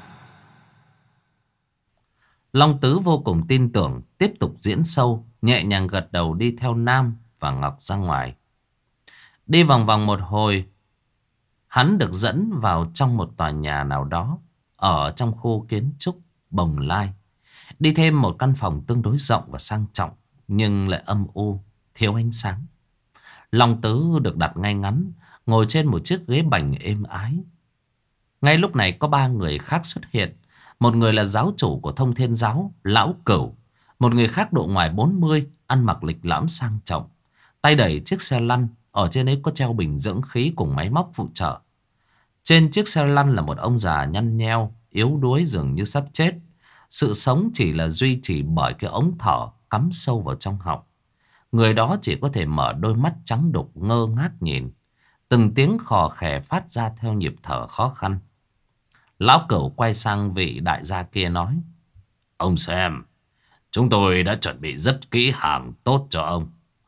Long Tứ vô cùng tin tưởng, tiếp tục diễn sâu, nhẹ nhàng gật đầu đi theo Nam và Ngọc ra ngoài. Đi vòng vòng một hồi, hắn được dẫn vào trong một tòa nhà nào đó ở trong khu kiến trúc Bồng Lai. Đi thêm một căn phòng tương đối rộng và sang trọng, nhưng lại âm u, thiếu ánh sáng. Long Tứ được đặt ngay ngắn, ngồi trên một chiếc ghế bành êm ái. Ngay lúc này có ba người khác xuất hiện. Một người là giáo chủ của Thông Thiên Giáo, Lão Cửu. Một người khác độ ngoài bốn mươi, ăn mặc lịch lãm sang trọng, tay đẩy chiếc xe lăn. Ở trên ấy có treo bình dưỡng khí cùng máy móc phụ trợ. Trên chiếc xe lăn là một ông già nhăn nheo, yếu đuối dường như sắp chết. Sự sống chỉ là duy trì bởi cái ống thở cắm sâu vào trong họng. Người đó chỉ có thể mở đôi mắt trắng đục ngơ ngác nhìn. Từng tiếng khò khè phát ra theo nhịp thở khó khăn. Lão Cửu quay sang vị đại gia kia nói. Ông xem, chúng tôi đã chuẩn bị rất kỹ hàng tốt cho ông.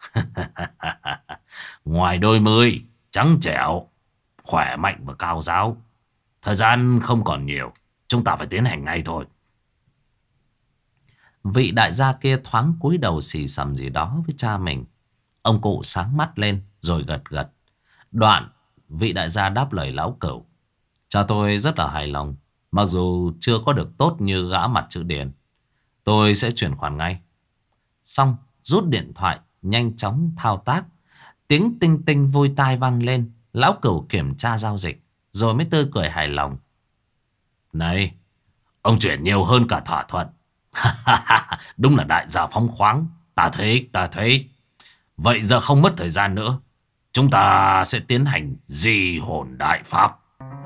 Ngoài đôi mươi, trắng trẻo, khỏe mạnh và cao ráo. Thời gian không còn nhiều, chúng ta phải tiến hành ngay thôi. Vị đại gia kia thoáng cúi đầu xì xầm gì đó với cha mình. Ông cụ sáng mắt lên rồi gật gật. Đoạn vị đại gia đáp lời lão cửu: cha tôi rất là hài lòng. Mặc dù chưa có được tốt như gã mặt chữ điền, tôi sẽ chuyển khoản ngay. Xong rút điện thoại nhanh chóng thao tác. Tiếng tinh tinh vui tai vang lên. Lão cửu kiểm tra giao dịch rồi mới tươi cười hài lòng: này, ông chuyển nhiều hơn cả thỏa thuận. Đúng là đại gia phóng khoáng. Ta thấy, ta thấy. Vậy giờ không mất thời gian nữa, chúng ta sẽ tiến hành di hồn đại pháp.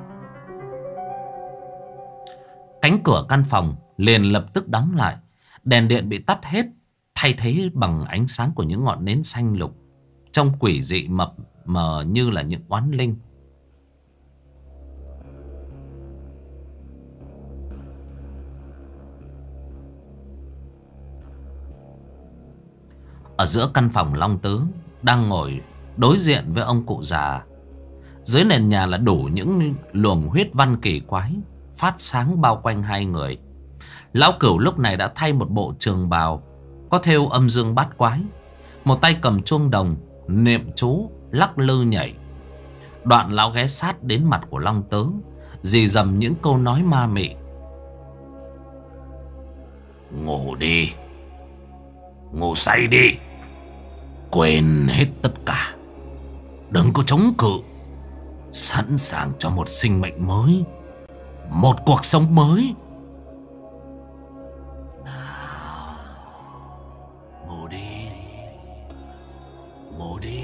Cánh cửa căn phòng liền lập tức đóng lại. Đèn điện bị tắt hết, thay thế bằng ánh sáng của những ngọn nến xanh lục, trông quỷ dị mập mờ như là những oán linh. Ở giữa căn phòng, Long Tứ đang ngồi đối diện với ông cụ già. Dưới nền nhà là đủ những luồng huyết văn kỳ quái phát sáng bao quanh hai người. Lão Cửu lúc này đã thay một bộ trường bào có thêu âm dương bát quái, một tay cầm chuông đồng niệm chú lắc lư nhảy. Đoạn lão ghé sát đến mặt của Long Tứ, rì rầm những câu nói ma mị: ngủ đi, ngủ say đi, quên hết tất cả, đừng có chống cự, sẵn sàng cho một sinh mệnh mới, một cuộc sống mới. Nào, ngủ đi, ngủ đi.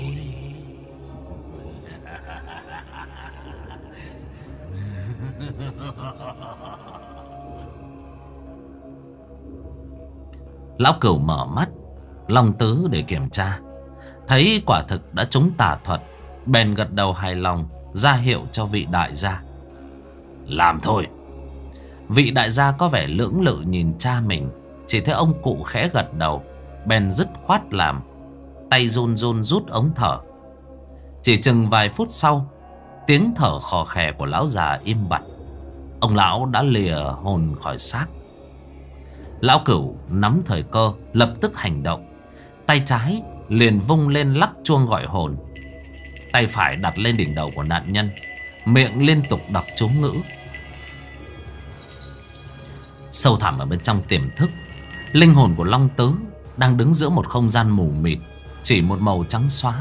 Lão Cửu mở mắt. Long Tứ để kiểm tra, thấy quả thực đã trúng tà thuật, bèn gật đầu hài lòng, ra hiệu cho vị đại gia: làm thôi. Vị đại gia có vẻ lưỡng lự nhìn cha mình, chỉ thấy ông cụ khẽ gật đầu, bèn dứt khoát làm, tay run run rút ống thở. Chỉ chừng vài phút sau, tiếng thở khò khè của lão già im bặt. Ông lão đã lìa hồn khỏi xác. Lão Cửu nắm thời cơ lập tức hành động. Tay trái liền vung lên lắc chuông gọi hồn, tay phải đặt lên đỉnh đầu của nạn nhân, miệng liên tục đọc chú ngữ. Sâu thẳm ở bên trong tiềm thức, linh hồn của Long Tứ đang đứng giữa một không gian mù mịt, chỉ một màu trắng xóa.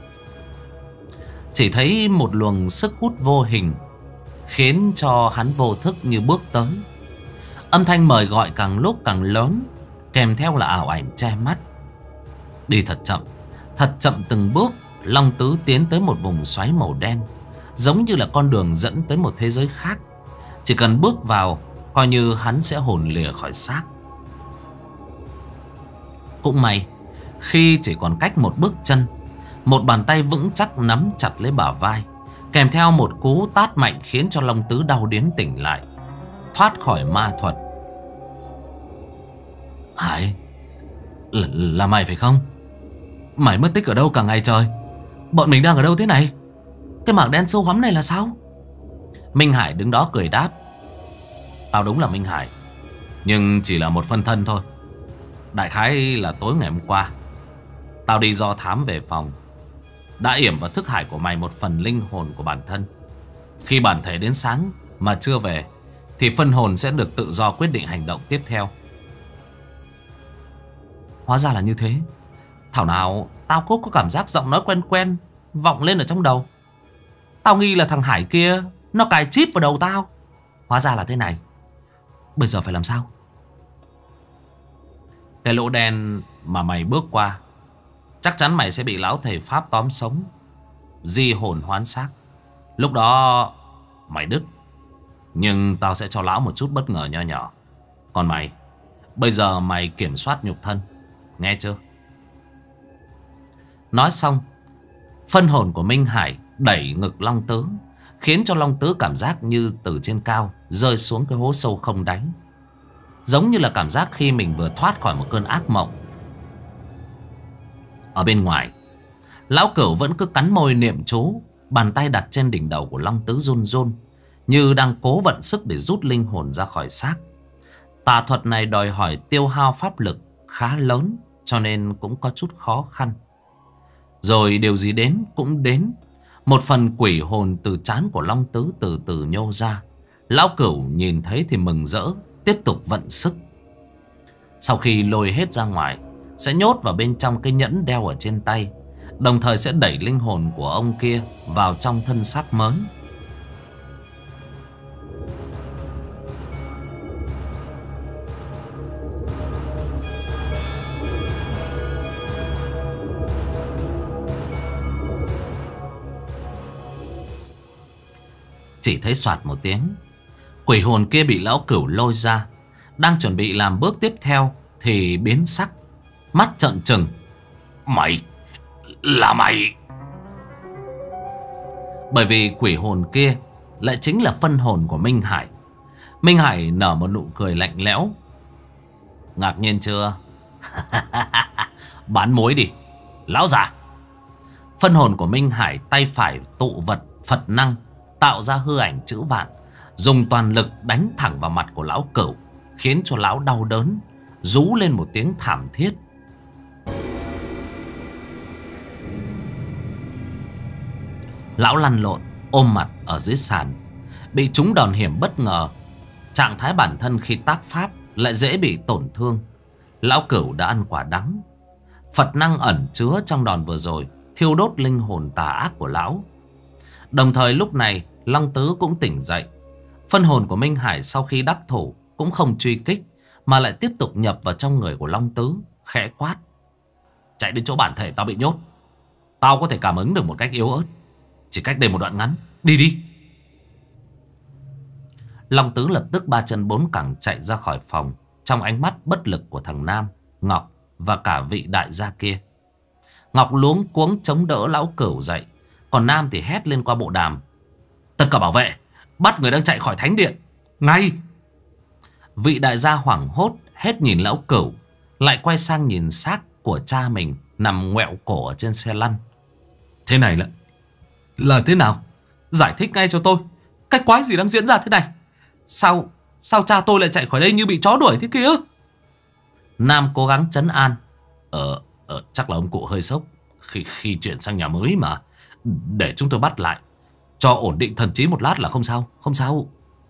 Chỉ thấy một luồng sức hút vô hình khiến cho hắn vô thức như bước tới. Âm thanh mời gọi càng lúc càng lớn, kèm theo là ảo ảnh che mắt. Đi thật chậm, thật chậm từng bước, Long Tứ tiến tới một vùng xoáy màu đen, giống như là con đường dẫn tới một thế giới khác. Chỉ cần bước vào, coi như hắn sẽ hồn lìa khỏi xác. Cũng may, khi chỉ còn cách một bước chân, một bàn tay vững chắc nắm chặt lấy bả vai, kèm theo một cú tát mạnh khiến cho Long Tứ đau điếng tỉnh lại, thoát khỏi ma thuật. Hải, là, là mày phải không? Mày mất tích ở đâu cả ngày trời? Bọn mình đang ở đâu thế này? Cái mảng đen sâu hoắm này là sao? Minh Hải đứng đó cười đáp: tao đúng là Minh Hải, nhưng chỉ là một phân thân thôi. Đại khái là tối ngày hôm qua, tao đi do thám về phòng, đã yểm vào thức hải của mày một phần linh hồn của bản thân. Khi bản thể đến sáng mà chưa về, thì phân hồn sẽ được tự do quyết định hành động tiếp theo. Hóa ra là như thế. Thảo nào tao cũng có cảm giác giọng nói quen quen vọng lên ở trong đầu. Tao nghi là thằng Hải kia nó cài chip vào đầu tao. Hóa ra là thế này. Bây giờ phải làm sao? Cái lỗ đen mà mày bước qua, chắc chắn mày sẽ bị lão thầy Pháp tóm sống, di hồn hoán xác. Lúc đó mày đứt, nhưng tao sẽ cho lão một chút bất ngờ nho nhỏ. Còn mày, bây giờ mày kiểm soát nhục thân, nghe chưa? Nói xong, phân hồn của Minh Hải đẩy ngực Long Tứ, khiến cho Long Tứ cảm giác như từ trên cao rơi xuống cái hố sâu không đáy, giống như là cảm giác khi mình vừa thoát khỏi một cơn ác mộng. Ở bên ngoài, lão Cửu vẫn cứ cắn môi niệm chú, bàn tay đặt trên đỉnh đầu của Long Tứ run run, như đang cố vận sức để rút linh hồn ra khỏi xác. Tà thuật này đòi hỏi tiêu hao pháp lực khá lớn, cho nên cũng có chút khó khăn. Rồi điều gì đến cũng đến. Một phần quỷ hồn từ trán của Long Tứ từ từ nhô ra. Lão Cửu nhìn thấy thì mừng rỡ, tiếp tục vận sức. Sau khi lôi hết ra ngoài, sẽ nhốt vào bên trong cái nhẫn đeo ở trên tay, đồng thời sẽ đẩy linh hồn của ông kia vào trong thân xác mới. Chỉ thấy soạt một tiếng, quỷ hồn kia bị Lão Cửu lôi ra. Đang chuẩn bị làm bước tiếp theo thì biến sắc, mắt trợn trừng. Mày, là mày? Bởi vì quỷ hồn kia lại chính là phân hồn của Minh Hải. Minh Hải nở một nụ cười lạnh lẽo. Ngạc nhiên chưa? Bán mối đi, lão già. Phân hồn của Minh Hải tay phải tụ vật Phật năng, tạo ra hư ảnh chữ vạn, dùng toàn lực đánh thẳng vào mặt của Lão Cửu, khiến cho lão đau đớn, rú lên một tiếng thảm thiết. Lão lăn lộn ôm mặt ở dưới sàn, bị trúng đòn hiểm bất ngờ. Trạng thái bản thân khi tác pháp lại dễ bị tổn thương. Lão Cửu đã ăn quả đắng. Phật năng ẩn chứa trong đòn vừa rồi thiêu đốt linh hồn tà ác của lão. Đồng thời lúc này Long Tứ cũng tỉnh dậy. Phân hồn của Minh Hải sau khi đắc thủ cũng không truy kích, mà lại tiếp tục nhập vào trong người của Long Tứ, khẽ quát. Chạy đến chỗ bản thể tao bị nhốt. Tao có thể cảm ứng được một cách yếu ớt, chỉ cách đây một đoạn ngắn. Đi đi. Long Tứ lập tức ba chân bốn cẳng chạy ra khỏi phòng, trong ánh mắt bất lực của thằng Nam, Ngọc và cả vị đại gia kia. Ngọc luống cuống chống đỡ Lão Cửu dậy, còn Nam thì hét lên qua bộ đàm. Tất cả bảo vệ, bắt người đang chạy khỏi thánh điện ngay. Vị đại gia hoảng hốt hết nhìn Lão Cửu, lại quay sang nhìn xác của cha mình nằm ngoẹo cổ ở trên xe lăn. Thế này là Là thế nào? Giải thích ngay cho tôi, cái quái gì đang diễn ra thế này? Sao Sao cha tôi lại chạy khỏi đây như bị chó đuổi thế kia? Nam cố gắng trấn an. Ờ, ờ chắc là ông cụ hơi sốc Khi, khi chuyển sang nhà mới mà. Để chúng tôi bắt lại, cho ổn định thần trí một lát là không sao. Không sao.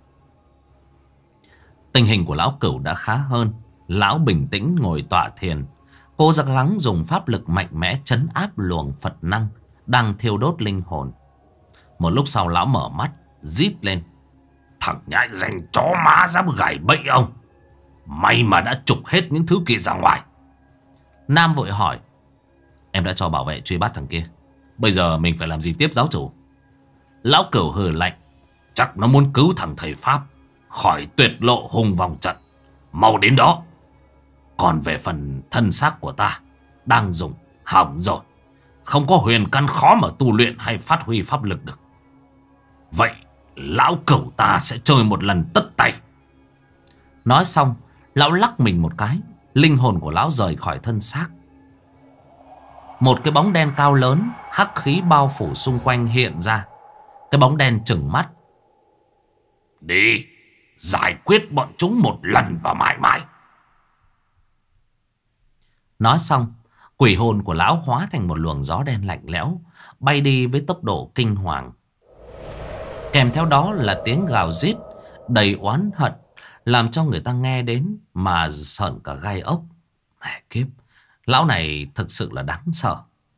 Tình hình của Lão Cửu đã khá hơn. Lão bình tĩnh ngồi tọa thiền, cố gắng dùng pháp lực mạnh mẽ trấn áp luồng Phật năng đang thiêu đốt linh hồn. Một lúc sau lão mở mắt, rít lên. Thằng nhãi danh chó má dám gảy bẫy ông. May mà đã trục hết những thứ kia ra ngoài. Nam vội hỏi. Em đã cho bảo vệ truy bắt thằng kia, bây giờ mình phải làm gì tiếp giáo chủ? Lão Cửu hừ lạnh. Chắc nó muốn cứu thằng thầy Pháp khỏi tuyệt lộ hùng vòng trận. Mau đến đó. Còn về phần thân xác của ta đang dùng hỏng rồi, không có huyền căn, khó mà tu luyện hay phát huy pháp lực được. Vậy Lão Cửu ta sẽ chơi một lần tất tay. Nói xong, lão lắc mình một cái, linh hồn của lão rời khỏi thân xác. Một cái bóng đen cao lớn, hắc khí bao phủ xung quanh hiện ra. Cái bóng đen trừng mắt. Đi, giải quyết bọn chúng một lần và mãi mãi. Nói xong, quỷ hồn của lão hóa thành một luồng gió đen lạnh lẽo, bay đi với tốc độ kinh hoàng. Kèm theo đó là tiếng gào rít đầy oán hận, làm cho người ta nghe đến mà sởn cả gai ốc. Mẹ kiếp, lão này thực sự là đáng sợ.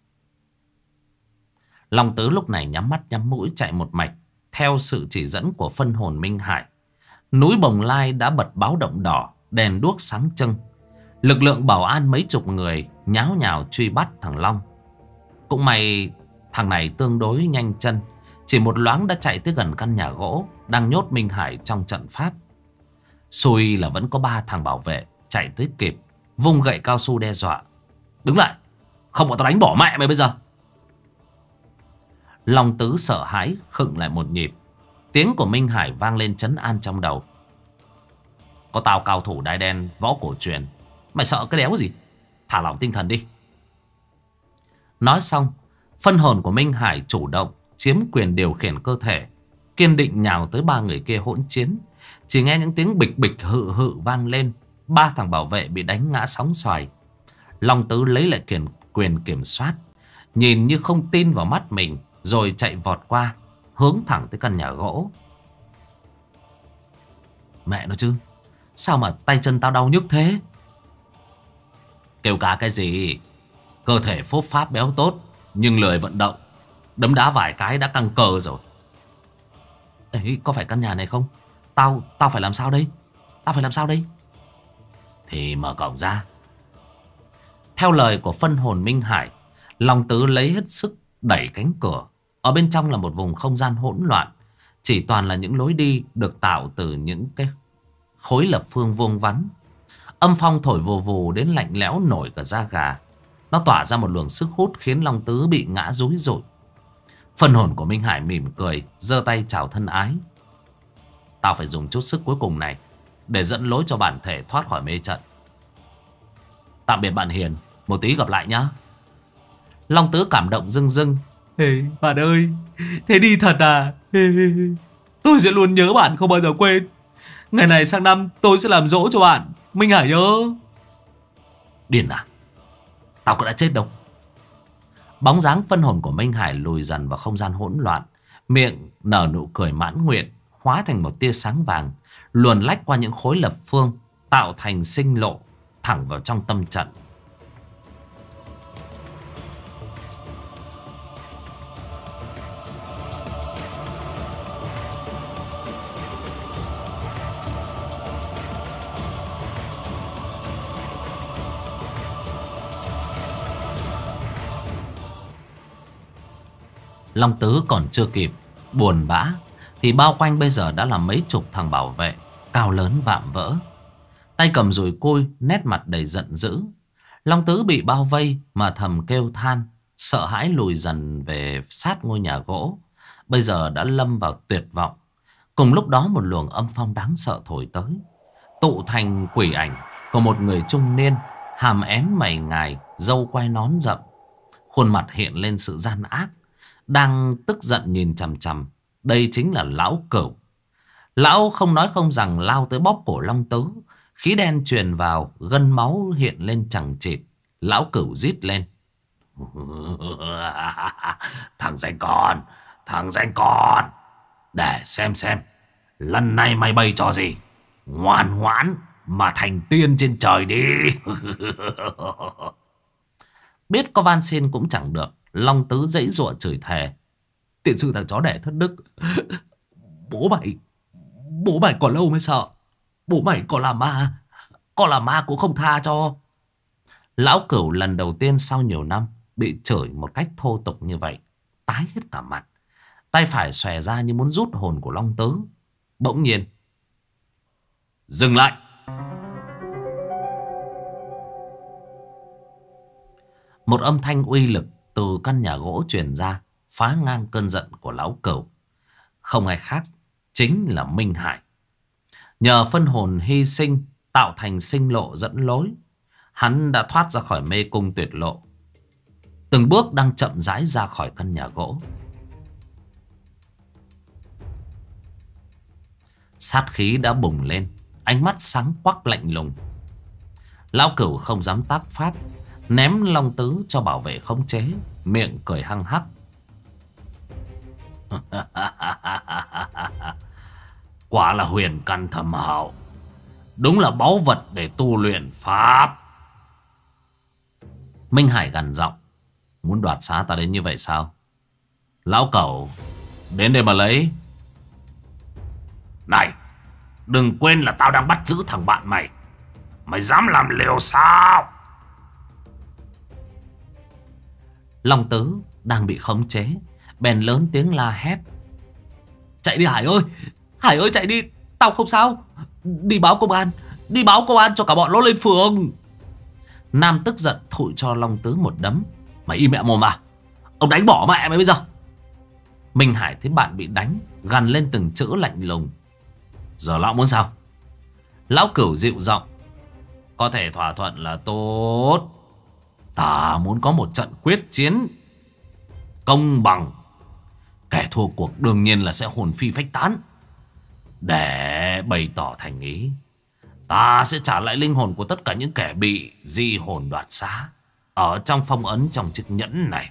Long Tứ lúc này nhắm mắt nhắm mũi chạy một mạch theo sự chỉ dẫn của phân hồn Minh Hải. Núi Bồng Lai đã bật báo động đỏ, đèn đuốc sáng trưng. Lực lượng bảo an mấy chục người nháo nhào truy bắt thằng Long. Cũng may thằng này tương đối nhanh chân, chỉ một loáng đã chạy tới gần căn nhà gỗ đang nhốt Minh Hải trong trận pháp. Xui là vẫn có ba thằng bảo vệ chạy tới kịp, vung gậy cao su đe dọa. Đứng lại, không bọn tao đánh bỏ mẹ mày bây giờ. Long Tứ sợ hãi khựng lại một nhịp. Tiếng của Minh Hải vang lên trấn an trong đầu. Có tao cao thủ đai đen võ cổ truyền, mày sợ cái đéo gì? Thả lỏng tinh thần đi. Nói xong, phân hồn của Minh Hải chủ động chiếm quyền điều khiển cơ thể, kiên định nhào tới ba người kia hỗn chiến. Chỉ nghe những tiếng bịch bịch hự hự vang lên, ba thằng bảo vệ bị đánh ngã sóng xoài. Long Tứ lấy lại quyền, quyền kiểm soát, nhìn như không tin vào mắt mình, rồi chạy vọt qua, hướng thẳng tới căn nhà gỗ. Mẹ nó chứ, sao mà tay chân tao đau nhức thế? Kêu cả cái gì? Cơ thể phốt pháp béo tốt, nhưng lười vận động, đấm đá vài cái đã căng cơ rồi. Ấy, có phải căn nhà này không? Tao, tao phải làm sao đây? Tao phải làm sao đây? Thì mở cổng ra. Theo lời của phân hồn Minh Hải, Long Tứ lấy hết sức đẩy cánh cửa. Ở bên trong là một vùng không gian hỗn loạn, chỉ toàn là những lối đi được tạo từ những cái khối lập phương vuông vắn. Âm phong thổi vù vù đến lạnh lẽo nổi cả da gà. Nó tỏa ra một luồng sức hút khiến Long Tứ bị ngã rúi rụi. Phân hồn của Minh Hải mỉm cười, giơ tay chào thân ái. Tao phải dùng chút sức cuối cùng này để dẫn lối cho bản thể thoát khỏi mê trận. Tạm biệt bạn Hiền, một tí gặp lại nhá. Long Tứ cảm động rưng rưng. Hey, bạn ơi, thế đi thật à? Hey, hey, hey. Tôi sẽ luôn nhớ bạn không bao giờ quên. Ngày này sang năm tôi sẽ làm dỗ cho bạn, Minh Hải nhớ. Điên à? Tao có đã chết đâu. Bóng dáng phân hồn của Minh Hải lùi dần vào không gian hỗn loạn, miệng nở nụ cười mãn nguyện, hóa thành một tia sáng vàng, luồn lách qua những khối lập phương, tạo thành sinh lộ thẳng vào trong tâm trận. Long Tứ còn chưa kịp buồn bã thì bao quanh bây giờ đã là mấy chục thằng bảo vệ cao lớn vạm vỡ, tay cầm dùi cui, nét mặt đầy giận dữ. Long Tứ bị bao vây mà thầm kêu than, sợ hãi lùi dần về sát ngôi nhà gỗ, bây giờ đã lâm vào tuyệt vọng. Cùng lúc đó một luồng âm phong đáng sợ thổi tới, tụ thành quỷ ảnh của một người trung niên, hàm én mày ngài, râu quai nón rậm, khuôn mặt hiện lên sự gian ác, đang tức giận nhìn chằm chằm. Đây chính là lão Cửu. Lão không nói không rằng lao tới bóp cổ Long Tứ. Khí đen truyền vào, gân máu hiện lên chằng chịt. Lão Cửu rít lên. Thằng danh con, thằng danh con, để xem xem lần này mày bày trò gì. Ngoan ngoãn mà thành tiên trên trời đi. Biết có van xin cũng chẳng được, Long Tứ giãy giụa chửi thề. Tiền sư thằng chó đẻ thất đức, Bố mày Bố mày còn lâu mới sợ. Bố mày có là ma, Có là ma cũng không tha cho. Lão Cửu lần đầu tiên sau nhiều năm bị chửi một cách thô tục như vậy, tái hết cả mặt, tay phải xòe ra như muốn rút hồn của Long Tứ. Bỗng nhiên dừng lại. Một âm thanh uy lực từ căn nhà gỗ truyền ra, phá ngang cơn giận của lão Cửu. Không ai khác, chính là Minh Hải. Nhờ phân hồn hy sinh tạo thành sinh lộ dẫn lối, hắn đã thoát ra khỏi mê cung tuyệt lộ, từng bước đang chậm rãi ra khỏi căn nhà gỗ. Sát khí đã bùng lên, ánh mắt sáng quắc lạnh lùng. Lão Cửu không dám tác pháp, ném Long Tứ cho bảo vệ khống chế, miệng cười hăng hắc. Quả là huyền căn thâm hậu, đúng là báu vật để tu luyện pháp. Minh Hải gằn giọng. Muốn đoạt xá ta đến như vậy sao? Lão Cẩu, đến đây mà lấy. Này, đừng quên là tao đang bắt giữ thằng bạn mày. Mày dám làm liều sao? Long Tứ đang bị khống chế, bèn lớn tiếng la hét. Chạy đi Hải ơi, Hải ơi chạy đi, tao không sao. Đi báo công an, đi báo công an cho cả bọn nó lên phường. Nam tức giận thụi cho Long Tứ một đấm. Mày im mẹ mồm à? Ông đánh bỏ mẹ mày bây giờ. Minh Hải thấy bạn bị đánh, gằn lên từng chữ lạnh lùng. Giờ lão muốn sao? Lão Cửu dịu giọng. Có thể thỏa thuận là tốt. Ta muốn có một trận quyết chiến công bằng. Kẻ thua cuộc đương nhiên là sẽ hồn phi phách tán. Để bày tỏ thành ý, ta sẽ trả lại linh hồn của tất cả những kẻ bị di hồn đoạt xá ở trong phong ấn trong chiếc nhẫn này.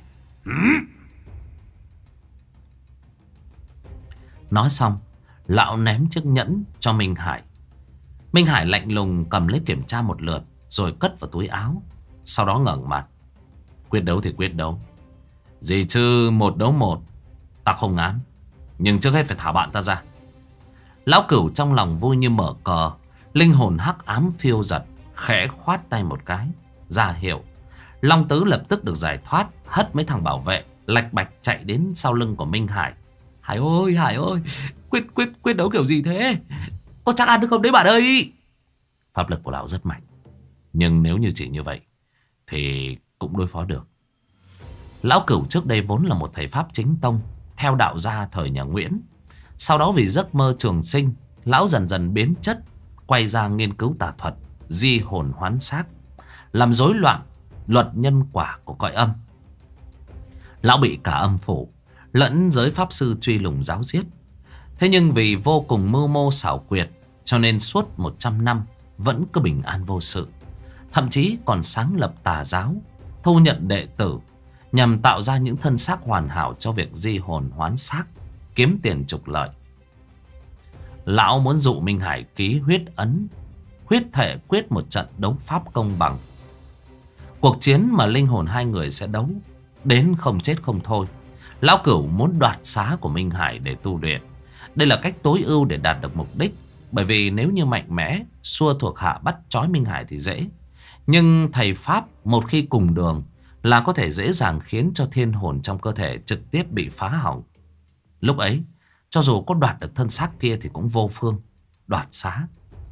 Nói xong, lão ném chiếc nhẫn cho Minh Hải. Minh Hải lạnh lùng cầm lấy kiểm tra một lượt, rồi cất vào túi áo. Sau đó ngẩng mặt. Quyết đấu thì quyết đấu, gì chứ một đấu một ta không ngán. Nhưng trước hết phải thả bạn ta ra. Lão Cửu trong lòng vui như mở cờ. Linh hồn hắc ám phiêu giật, khẽ khoát tay một cái ra hiệu. Long Tứ lập tức được giải thoát, hất mấy thằng bảo vệ lạch bạch chạy đến sau lưng của Minh Hải. Hải ơi, Hải ơi, quyết quyết quyết đấu kiểu gì thế? Có chắc ăn được không đấy bạn ơi? Pháp lực của lão rất mạnh, nhưng nếu như chỉ như vậy thì cũng đối phó được. Lão Cửu trước đây vốn là một thầy pháp chính tông, theo đạo gia thời nhà Nguyễn. Sau đó vì giấc mơ trường sinh, lão dần dần biến chất, quay ra nghiên cứu tà thuật, di hồn hoán xác, làm rối loạn luật nhân quả của cõi âm. Lão bị cả âm phủ lẫn giới pháp sư truy lùng giáo giết. Thế nhưng vì vô cùng mưu mô xảo quyệt, cho nên suốt một trăm năm vẫn cứ bình an vô sự. Thậm chí còn sáng lập tà giáo, thu nhận đệ tử, nhằm tạo ra những thân xác hoàn hảo cho việc di hồn hoán xác, kiếm tiền trục lợi. Lão muốn dụ Minh Hải ký huyết ấn, huyết thể quyết một trận đấu pháp công bằng. Cuộc chiến mà linh hồn hai người sẽ đấu đến không chết không thôi. Lão Cửu muốn đoạt xá của Minh Hải để tu luyện. Đây là cách tối ưu để đạt được mục đích. Bởi vì nếu như mạnh mẽ xua thuộc hạ bắt trói Minh Hải thì dễ. Nhưng thầy pháp một khi cùng đường là có thể dễ dàng khiến cho thiên hồn trong cơ thể trực tiếp bị phá hỏng. Lúc ấy, cho dù có đoạt được thân xác kia thì cũng vô phương đoạt xá.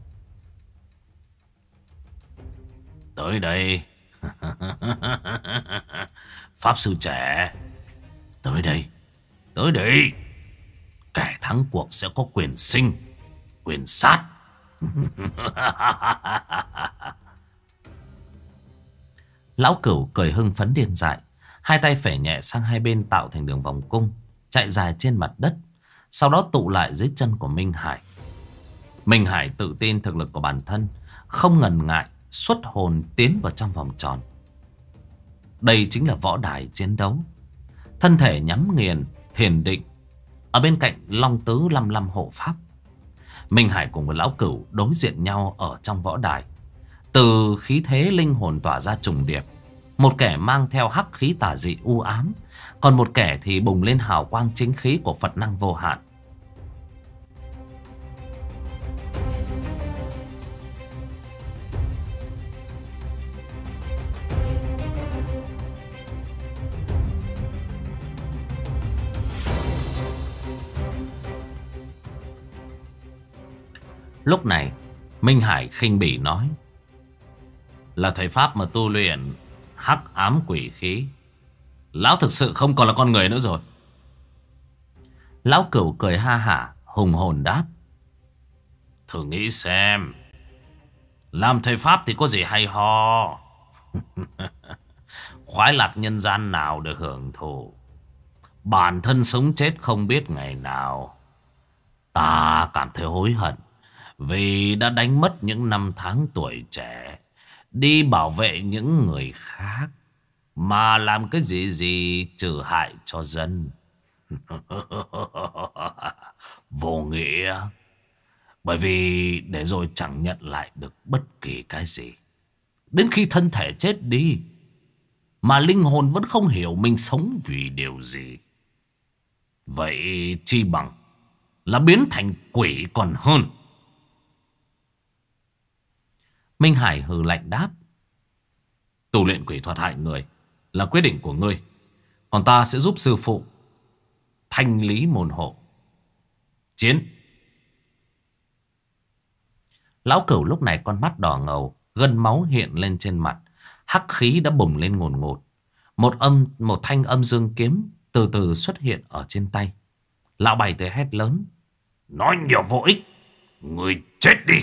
Tới đây. Pháp sư trẻ, tới đây, tới đây. Kẻ thắng cuộc sẽ có quyền sinh, quyền sát. Lão Cửu cười hưng phấn điên dại, hai tay phẩy nhẹ sang hai bên tạo thành đường vòng cung, chạy dài trên mặt đất, sau đó tụ lại dưới chân của Minh Hải. Minh Hải tự tin thực lực của bản thân, không ngần ngại xuất hồn tiến vào trong vòng tròn. Đây chính là võ đài chiến đấu. Thân thể nhắm nghiền, thiền định. Ở bên cạnh Long Tứ lăm lăm hộ pháp. Minh Hải cùng với Lão Cửu đối diện nhau ở trong võ đài. Từ khí thế linh hồn tỏa ra trùng điệp. Một kẻ mang theo hắc khí tà dị u ám, còn một kẻ thì bùng lên hào quang chính khí của Phật năng vô hạn. Lúc này Minh Hải khinh bỉ nói: là thầy pháp mà tu luyện hắc ám quỷ khí, lão thực sự không còn là con người nữa rồi. Lão Cửu cười ha hả, hùng hồn đáp: thử nghĩ xem, làm thầy pháp thì có gì hay ho. Khoái lạc nhân gian nào được hưởng thụ, bản thân sống chết không biết ngày nào. Ta cảm thấy hối hận vì đã đánh mất những năm tháng tuổi trẻ đi bảo vệ những người khác, mà làm cái gì gì trừ hại cho dân. Vô nghĩa. Bởi vì để rồi chẳng nhận lại được bất kỳ cái gì. Đến khi thân thể chết đi mà linh hồn vẫn không hiểu mình sống vì điều gì. Vậy chi bằng là biến thành quỷ còn hơn. Minh Hải hừ lạnh đáp: tu luyện quỷ thuật hại người là quyết định của ngươi, còn ta sẽ giúp sư phụ thanh lý môn hộ. Chiến. Lão Cửu lúc này con mắt đỏ ngầu, gân máu hiện lên trên mặt, hắc khí đã bùng lên ngùn ngụt. Một âm một thanh âm dương kiếm từ từ xuất hiện ở trên tay. Lão Bảy tới hét lớn: nói nhiều vô ích, ngươi chết đi.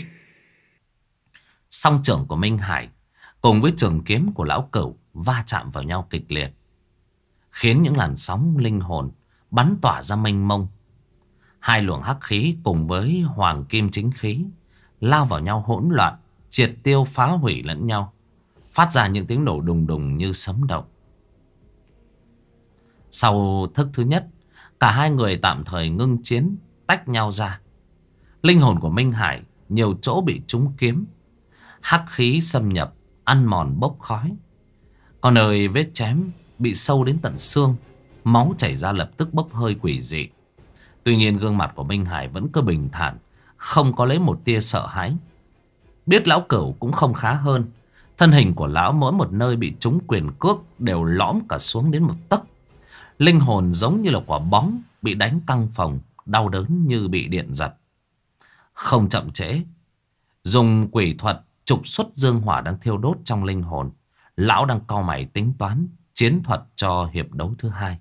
Song trưởng của Minh Hải cùng với trường kiếm của Lão Cửu va chạm vào nhau kịch liệt, khiến những làn sóng linh hồn bắn tỏa ra mênh mông. Hai luồng hắc khí cùng với hoàng kim chính khí lao vào nhau hỗn loạn, triệt tiêu phá hủy lẫn nhau, phát ra những tiếng nổ đùng đùng như sấm động. Sau thức thứ nhất, cả hai người tạm thời ngưng chiến, tách nhau ra. Linh hồn của Minh Hải nhiều chỗ bị trúng kiếm, hắc khí xâm nhập, ăn mòn bốc khói. Có nơi vết chém bị sâu đến tận xương, máu chảy ra lập tức bốc hơi quỷ dị. Tuy nhiên gương mặt của Minh Hải vẫn cứ bình thản, không có lấy một tia sợ hãi. Biết lão Cửu cũng không khá hơn. Thân hình của lão mỗi một nơi bị trúng quyền cước đều lõm cả xuống đến một tấc. Linh hồn giống như là quả bóng bị đánh căng phồng, đau đớn như bị điện giật. Không chậm trễ, dùng quỷ thuật trục xuất dương hỏa đang thiêu đốt trong linh hồn. Lão đang cau mày tính toán chiến thuật cho hiệp đấu thứ hai.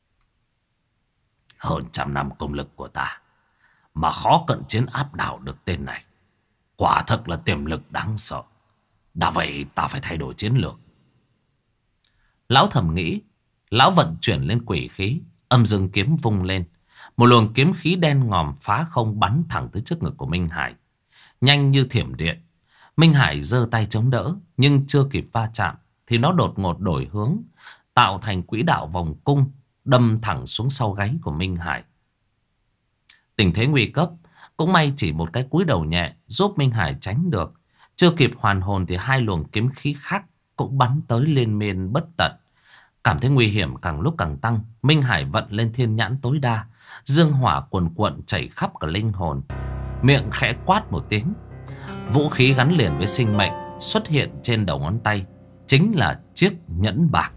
Hơn trăm năm công lực của ta mà khó cận chiến áp đảo được tên này, quả thật là tiềm lực đáng sợ. Đã vậy ta phải thay đổi chiến lược. Lão thầm nghĩ. Lão vận chuyển lên quỷ khí, âm dương kiếm vung lên. Một luồng kiếm khí đen ngòm phá không bắn thẳng tới trước ngực của Minh Hải, nhanh như thiểm điện. Minh Hải giơ tay chống đỡ, nhưng chưa kịp va chạm thì nó đột ngột đổi hướng, tạo thành quỹ đạo vòng cung, đâm thẳng xuống sau gáy của Minh Hải. Tình thế nguy cấp, cũng may chỉ một cái cúi đầu nhẹ giúp Minh Hải tránh được. Chưa kịp hoàn hồn thì hai luồng kiếm khí khác cũng bắn tới liên miên bất tận. Cảm thấy nguy hiểm càng lúc càng tăng, Minh Hải vận lên thiên nhãn tối đa, dương hỏa cuồn cuộn chảy khắp cả linh hồn. Miệng khẽ quát một tiếng, vũ khí gắn liền với sinh mệnh xuất hiện trên đầu ngón tay, chính là chiếc nhẫn bạc.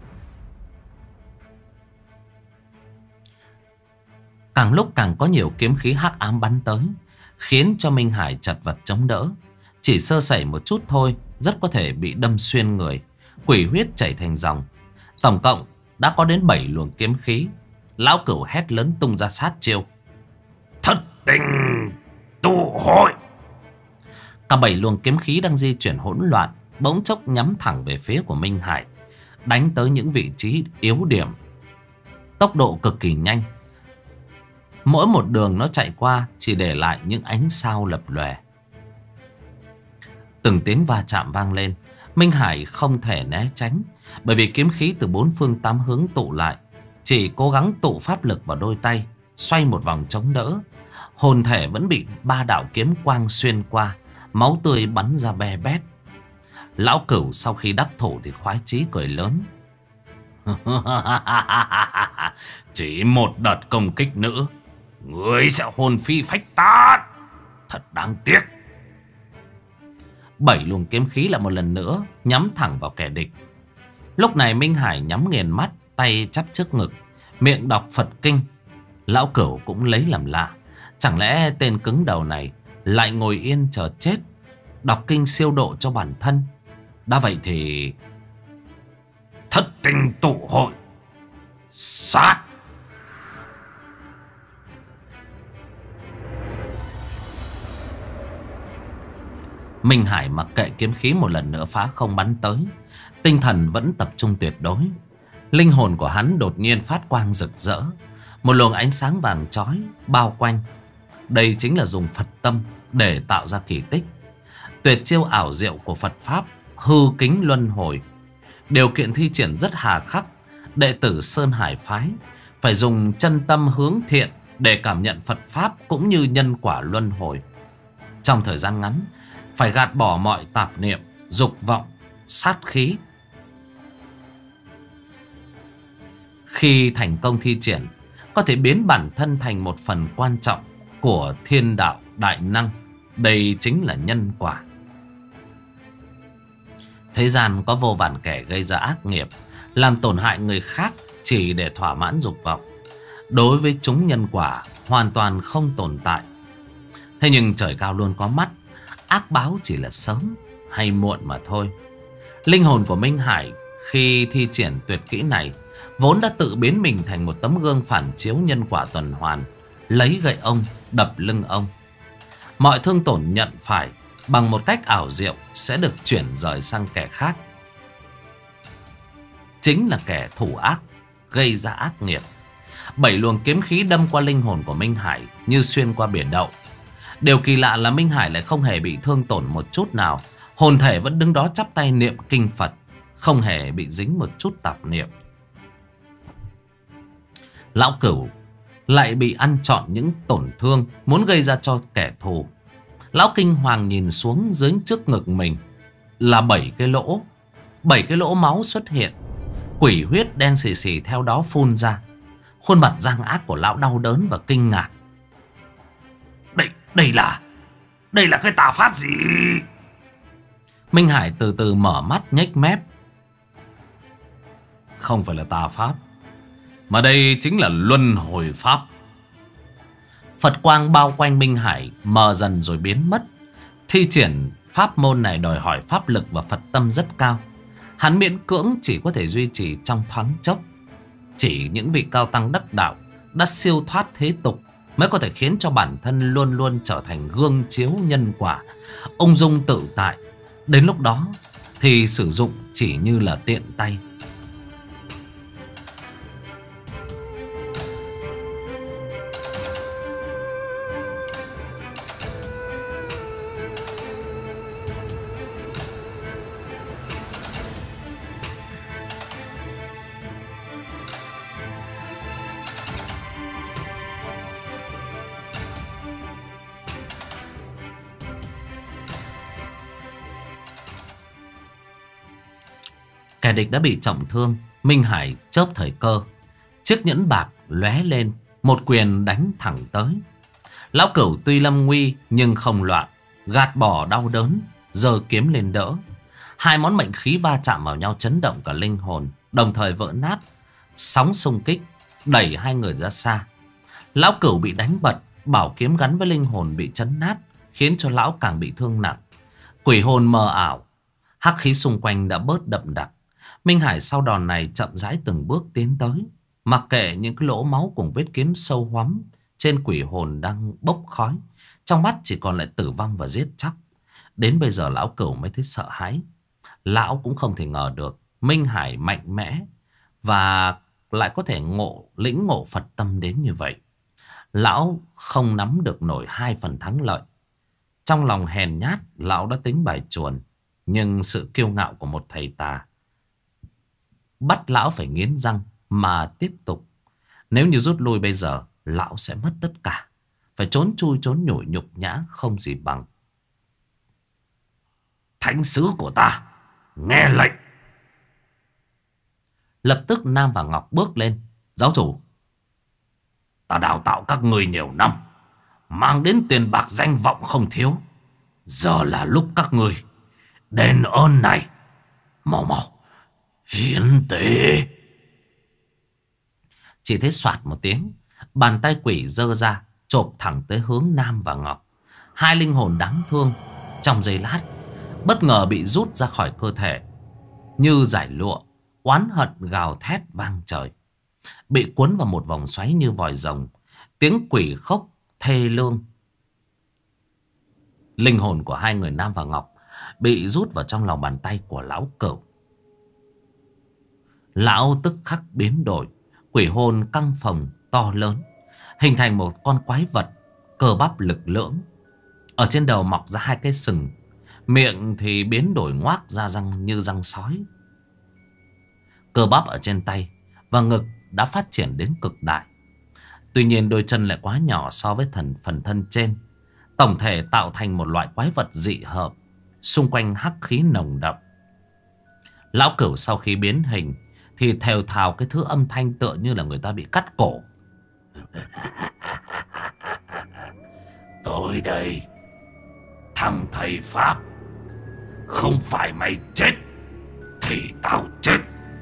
Càng lúc càng có nhiều kiếm khí hắc ám bắn tới, khiến cho Minh Hải chật vật chống đỡ. Chỉ sơ sẩy một chút thôi, rất có thể bị đâm xuyên người, quỷ huyết chảy thành dòng. Tổng cộng đã có đến bảy luồng kiếm khí. Lão Cửu hét lớn tung ra sát chiêu. Thất tình tụ hội. Cả bảy luồng kiếm khí đang di chuyển hỗn loạn, bỗng chốc nhắm thẳng về phía của Minh Hải, đánh tới những vị trí yếu điểm. Tốc độ cực kỳ nhanh. Mỗi một đường nó chạy qua chỉ để lại những ánh sao lập lòe. Từng tiếng va chạm vang lên. Minh Hải không thể né tránh, bởi vì kiếm khí từ bốn phương tám hướng tụ lại. Chỉ cố gắng tụ pháp lực vào đôi tay, xoay một vòng chống đỡ. Hồn thể vẫn bị ba đạo kiếm quang xuyên qua, máu tươi bắn ra be bét. Lão Cửu sau khi đắc thủ thì khoái chí cười lớn. Chỉ một đợt công kích nữa, ngươi sẽ hồn phi phách tán. Thật đáng tiếc. Bảy luồng kiếm khí lại một lần nữa nhắm thẳng vào kẻ địch. Lúc này Minh Hải nhắm nghiền mắt, tay chắp trước ngực, miệng đọc Phật kinh. Lão Cửu cũng lấy làm lạ. Chẳng lẽ tên cứng đầu này lại ngồi yên chờ chết, đọc kinh siêu độ cho bản thân? Đã vậy thì thất tình tụ hội, sát. Minh Hải mặc kệ kiếm khí một lần nữa phá không bắn tới, tinh thần vẫn tập trung tuyệt đối. Linh hồn của hắn đột nhiên phát quang rực rỡ, một luồng ánh sáng vàng chói bao quanh. Đây chính là dùng Phật tâm để tạo ra kỳ tích. Tuyệt chiêu ảo diệu của Phật Pháp hư kính luân hồi. Điều kiện thi triển rất hà khắc. Đệ tử Sơn Hải Phái phải dùng chân tâm hướng thiện để cảm nhận Phật Pháp cũng như nhân quả luân hồi. Trong thời gian ngắn, phải gạt bỏ mọi tạp niệm, dục vọng, sát khí. Khi thành công thi triển, có thể biến bản thân thành một phần quan trọng của thiên đạo đại năng. Đây chính là nhân quả. Thế gian có vô vàn kẻ gây ra ác nghiệp, làm tổn hại người khác chỉ để thỏa mãn dục vọng. Đối với chúng nhân quả hoàn toàn không tồn tại. Thế nhưng trời cao luôn có mắt, ác báo chỉ là sớm hay muộn mà thôi. Linh hồn của Minh Hải khi thi triển tuyệt kỹ này vốn đã tự biến mình thành một tấm gương phản chiếu nhân quả tuần hoàn, lấy gậy ông đập lưng ông. Mọi thương tổn nhận phải bằng một cách ảo diệu sẽ được chuyển rời sang kẻ khác. Chính là kẻ thủ ác gây ra ác nghiệp. Bảy luồng kiếm khí đâm qua linh hồn của Minh Hải như xuyên qua biển đậu. Điều kỳ lạ là Minh Hải lại không hề bị thương tổn một chút nào. Hồn thể vẫn đứng đó chắp tay niệm kinh Phật, không hề bị dính một chút tạp niệm. Lão Cửu lại bị ăn trọn những tổn thương muốn gây ra cho kẻ thù. Lão kinh hoàng nhìn xuống dưới trước ngực mình là bảy cái lỗ. Bảy cái lỗ máu xuất hiện. Quỷ huyết đen xì xì theo đó phun ra. Khuôn mặt gian ác của lão đau đớn và kinh ngạc. Đây, đây là Đây là cái tà pháp gì? Minh Hải từ từ mở mắt nhếch mép. Không phải là tà pháp, mà đây chính là luân hồi pháp. Phật quang bao quanh Minh Hải mờ dần rồi biến mất. Thi triển pháp môn này đòi hỏi pháp lực và Phật tâm rất cao. Hắn miễn cưỡng chỉ có thể duy trì trong thoáng chốc. Chỉ những vị cao tăng đắc đạo đã siêu thoát thế tục mới có thể khiến cho bản thân luôn luôn trở thành gương chiếu nhân quả, ung dung tự tại. Đến lúc đó thì sử dụng chỉ như là tiện tay. Kẻ địch đã bị trọng thương. Minh Hải chớp thời cơ, chiếc nhẫn bạc lóe lên, một quyền đánh thẳng tới. Lão Cửu tuy lâm nguy nhưng không loạn, gạt bỏ đau đớn, giơ kiếm lên đỡ. Hai món mệnh khí va chạm vào nhau chấn động cả linh hồn, đồng thời vỡ nát. Sóng xung kích đẩy hai người ra xa. Lão Cửu bị đánh bật, bảo kiếm gắn với linh hồn bị chấn nát, khiến cho lão càng bị thương nặng. Quỷ hồn mờ ảo, hắc khí xung quanh đã bớt đậm đặc. Minh Hải sau đòn này chậm rãi từng bước tiến tới, mặc kệ những cái lỗ máu cùng vết kiếm sâu hoắm trên quỷ hồn đang bốc khói. Trong mắt chỉ còn lại tử vong và giết chóc. Đến bây giờ lão Cửu mới thấy sợ hãi. Lão cũng không thể ngờ được Minh Hải mạnh mẽ và lại có thể ngộ lĩnh ngộ Phật tâm đến như vậy. Lão không nắm được nổi hai phần thắng lợi. Trong lòng hèn nhát, lão đã tính bài chuồn. Nhưng sự kiêu ngạo của một thầy tà bắt lão phải nghiến răng mà tiếp tục. Nếu như rút lui bây giờ, lão sẽ mất tất cả. Phải trốn chui trốn nhủi nhục nhã không gì bằng. Thánh sứ của ta, nghe lệnh. Lập tức Nam và Ngọc bước lên. Giáo chủ, ta đào tạo các người nhiều năm, mang đến tiền bạc danh vọng không thiếu. Giờ là lúc các người đền ơn này. Mau mau hiến tế. Chỉ thấy soạt một tiếng, bàn tay quỷ giơ ra chộp thẳng tới hướng Nam và Ngọc. Hai linh hồn đáng thương trong giây lát bất ngờ bị rút ra khỏi cơ thể như giải lụa. Oán hận gào thét vang trời, bị cuốn vào một vòng xoáy như vòi rồng. Tiếng quỷ khóc thê lương. Linh hồn của hai người Nam và Ngọc bị rút vào trong lòng bàn tay của lão Cửu. Lão tức khắc biến đổi. Quỷ hồn căng phồng to lớn, hình thành một con quái vật cơ bắp lực lưỡng. Ở trên đầu mọc ra hai cái sừng, miệng thì biến đổi ngoác ra răng như răng sói. Cơ bắp ở trên tay và ngực đã phát triển đến cực đại. Tuy nhiên đôi chân lại quá nhỏ so với thần phần thân trên. Tổng thể tạo thành một loại quái vật dị hợp, xung quanh hắc khí nồng đậm. Lão Cửu sau khi biến hình thì thều thào cái thứ âm thanh tựa như là người ta bị cắt cổ. Tôi đây, thằng thầy Pháp. Không phải mày chết thì tao chết.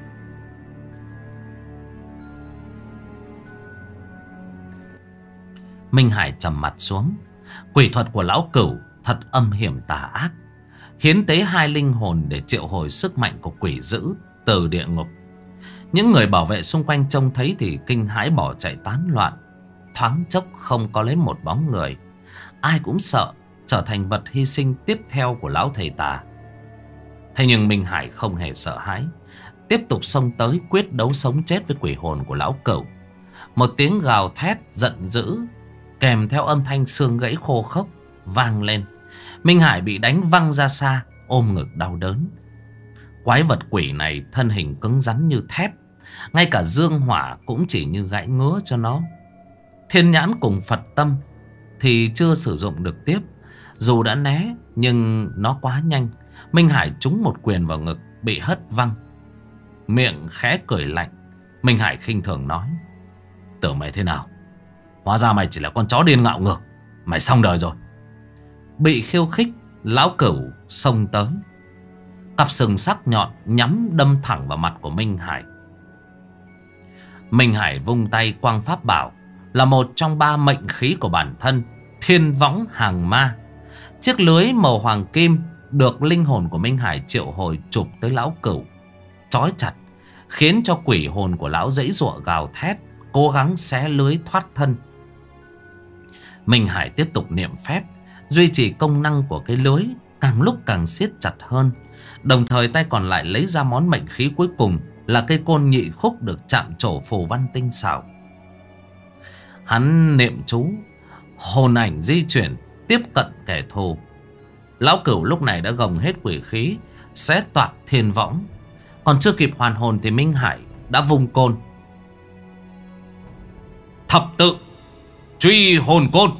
Minh Hải trầm mặt xuống. Quỷ thuật của lão Cửu thật âm hiểm tà ác. Hiến tế hai linh hồn để triệu hồi sức mạnh của quỷ dữ từ địa ngục. Những người bảo vệ xung quanh trông thấy thì kinh hãi bỏ chạy tán loạn. Thoáng chốc không có lấy một bóng người. Ai cũng sợ trở thành vật hy sinh tiếp theo của lão thầy tà. Thế nhưng Minh Hải không hề sợ hãi, tiếp tục xông tới quyết đấu sống chết với quỷ hồn của lão Cửu. Một tiếng gào thét giận dữ kèm theo âm thanh xương gãy khô khốc vang lên. Minh Hải bị đánh văng ra xa, ôm ngực đau đớn. Quái vật quỷ này thân hình cứng rắn như thép, Ngay cả dương hỏa cũng chỉ như gãy ngứa cho nó. Thiên nhãn cùng Phật tâm thì chưa sử dụng được tiếp. Dù đã né nhưng nó quá nhanh. Minh Hải trúng một quyền vào ngực, bị hất văng. Miệng khẽ cười lạnh. Minh Hải khinh thường nói: tưởng mày thế nào? Hóa ra mày chỉ là con chó điên ngạo ngược. Mày xong đời rồi. Bị khiêu khích, lão Cửu xông tới, cặp sừng sắc nhọn nhắm đâm thẳng vào mặt của Minh Hải. Minh Hải vung tay quang pháp bảo, là một trong ba mệnh khí của bản thân, Thiên Võng Hàng Ma. Chiếc lưới màu hoàng kim được linh hồn của Minh Hải triệu hồi chụp tới lão Cửu, trói chặt, khiến cho quỷ hồn của lão giãy giụa gào thét, cố gắng xé lưới thoát thân. Minh Hải tiếp tục niệm phép, duy trì công năng của cái lưới, càng lúc càng siết chặt hơn. Đồng thời tay còn lại lấy ra món mệnh khí cuối cùng, là cây côn nhị khúc được chạm trổ phù văn tinh xảo. Hắn niệm chú, hồn ảnh di chuyển, tiếp cận kẻ thù. Lão Cửu lúc này đã gồng hết quỷ khí, xé toạc thiên võng. Còn chưa kịp hoàn hồn thì Minh Hải đã vung côn. Thập tự truy hồn côn.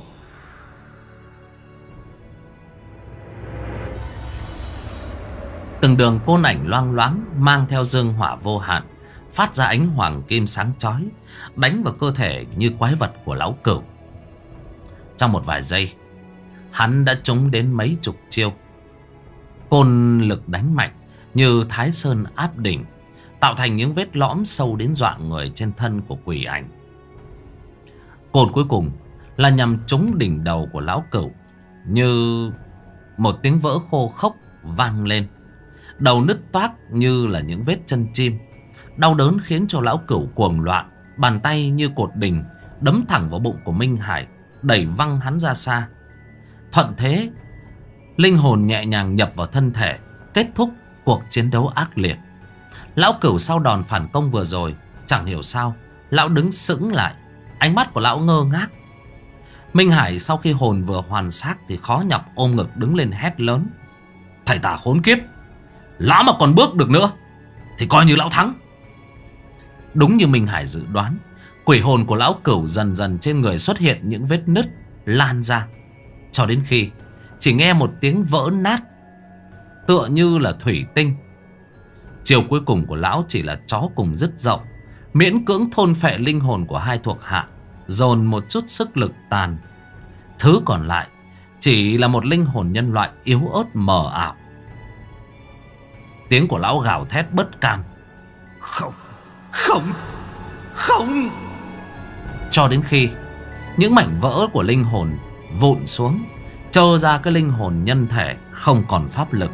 Từng đường côn ảnh loang loáng mang theo dương hỏa vô hạn, phát ra ánh hoàng kim sáng chói, đánh vào cơ thể như quái vật của lão Cửu. Trong một vài giây, hắn đã trúng đến mấy chục chiêu. Côn lực đánh mạnh như Thái Sơn áp đỉnh, tạo thành những vết lõm sâu đến dọa người trên thân của quỷ ảnh. Côn cuối cùng là nhằm trúng đỉnh đầu của lão Cửu, như một tiếng vỡ khô khốc vang lên. Đầu nứt toác như là những vết chân chim. Đau đớn khiến cho lão Cửu cuồng loạn, bàn tay như cột đình đấm thẳng vào bụng của Minh Hải, đẩy văng hắn ra xa. Thuận thế, linh hồn nhẹ nhàng nhập vào thân thể, kết thúc cuộc chiến đấu ác liệt. Lão Cửu sau đòn phản công vừa rồi, chẳng hiểu sao lão đứng sững lại, ánh mắt của lão ngơ ngác. Minh Hải sau khi hồn vừa hoàn xác thì khó nhọc ôm ngực đứng lên hét lớn: thầy tà khốn kiếp, lão mà còn bước được nữa thì coi như lão thắng. Đúng như Minh Hải dự đoán, quỷ hồn của lão Cửu dần dần trên người xuất hiện những vết nứt lan ra, cho đến khi chỉ nghe một tiếng vỡ nát, tựa như là thủy tinh. Chiều cuối cùng của lão chỉ là chó cùng dứt rộng, miễn cưỡng thôn phệ linh hồn của hai thuộc hạ, dồn một chút sức lực tàn. Thứ còn lại chỉ là một linh hồn nhân loại yếu ớt mờ ảo. Tiếng của lão gào thét bất can: không, không, không. Cho đến khi những mảnh vỡ của linh hồn vụn xuống, trơ ra cái linh hồn nhân thể không còn pháp lực.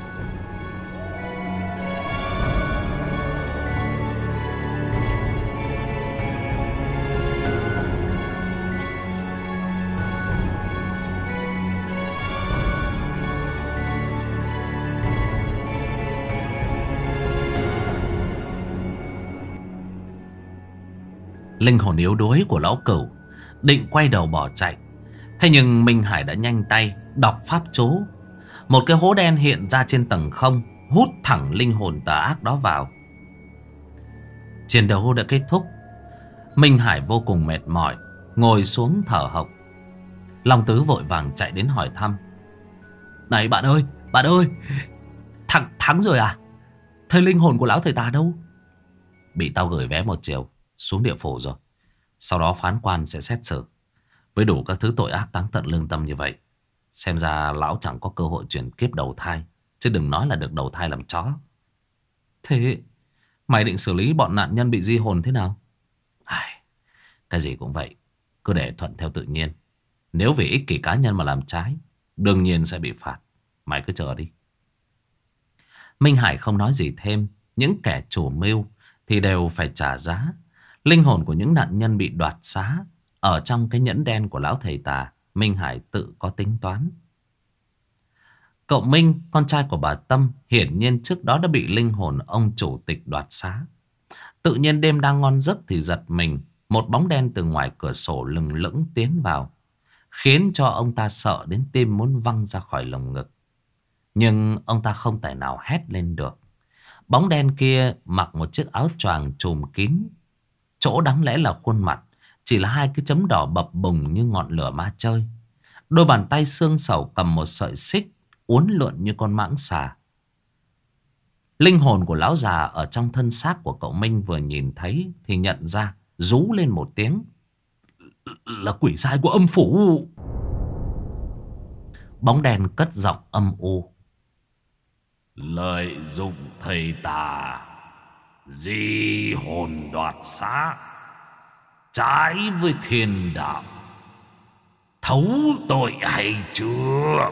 Linh hồn yếu đuối của lão Cửu định quay đầu bỏ chạy, thế nhưng Minh Hải đã nhanh tay đọc pháp chú. Một cái hố đen hiện ra trên tầng không, hút thẳng linh hồn tà ác đó vào. Chiến đấu đã kết thúc. Minh Hải vô cùng mệt mỏi, ngồi xuống thở hộc. Long Tứ vội vàng chạy đến hỏi thăm: này bạn ơi, bạn ơi, thắng, thắng rồi à? Thế linh hồn của lão thầy tà đâu? Bị tao gửi vé một chiều xuống địa phủ rồi. Sau đó phán quan sẽ xét xử. Với đủ các thứ tội ác táng tận lương tâm như vậy, xem ra lão chẳng có cơ hội chuyển kiếp đầu thai, chứ đừng nói là được đầu thai làm chó. Thế mày định xử lý bọn nạn nhân bị di hồn thế nào? Ai, cái gì cũng vậy, cứ để thuận theo tự nhiên. Nếu vì ích kỷ cá nhân mà làm trái, đương nhiên sẽ bị phạt. Mày cứ chờ đi. Minh Hải không nói gì thêm. Những kẻ chủ mưu thì đều phải trả giá. Linh hồn của những nạn nhân bị đoạt xá ở trong cái nhẫn đen của lão thầy tà, Minh Hải tự có tính toán. Cậu Minh, con trai của bà Tâm, hiển nhiên trước đó đã bị linh hồn ông chủ tịch đoạt xá. Tự nhiên đêm đang ngon giấc thì giật mình, một bóng đen từ ngoài cửa sổ lừng lững tiến vào, khiến cho ông ta sợ đến tim muốn văng ra khỏi lồng ngực. Nhưng ông ta không tài nào hét lên được, Bóng đen kia mặc một chiếc áo choàng trùm kín, chỗ đáng lẽ là khuôn mặt chỉ là hai cái chấm đỏ bập bùng như ngọn lửa ma chơi. Đôi bàn tay xương sẩu cầm một sợi xích uốn lượn như con mãng xà. Linh hồn của lão già ở trong thân xác của cậu Minh vừa nhìn thấy thì nhận ra, rú lên một tiếng: là quỷ sai của âm phủ. Bóng đen cất giọng âm u: lợi dụng thầy tà, di hồn đoạt xác, trái với thiên đạo, thấu tội hay chưa?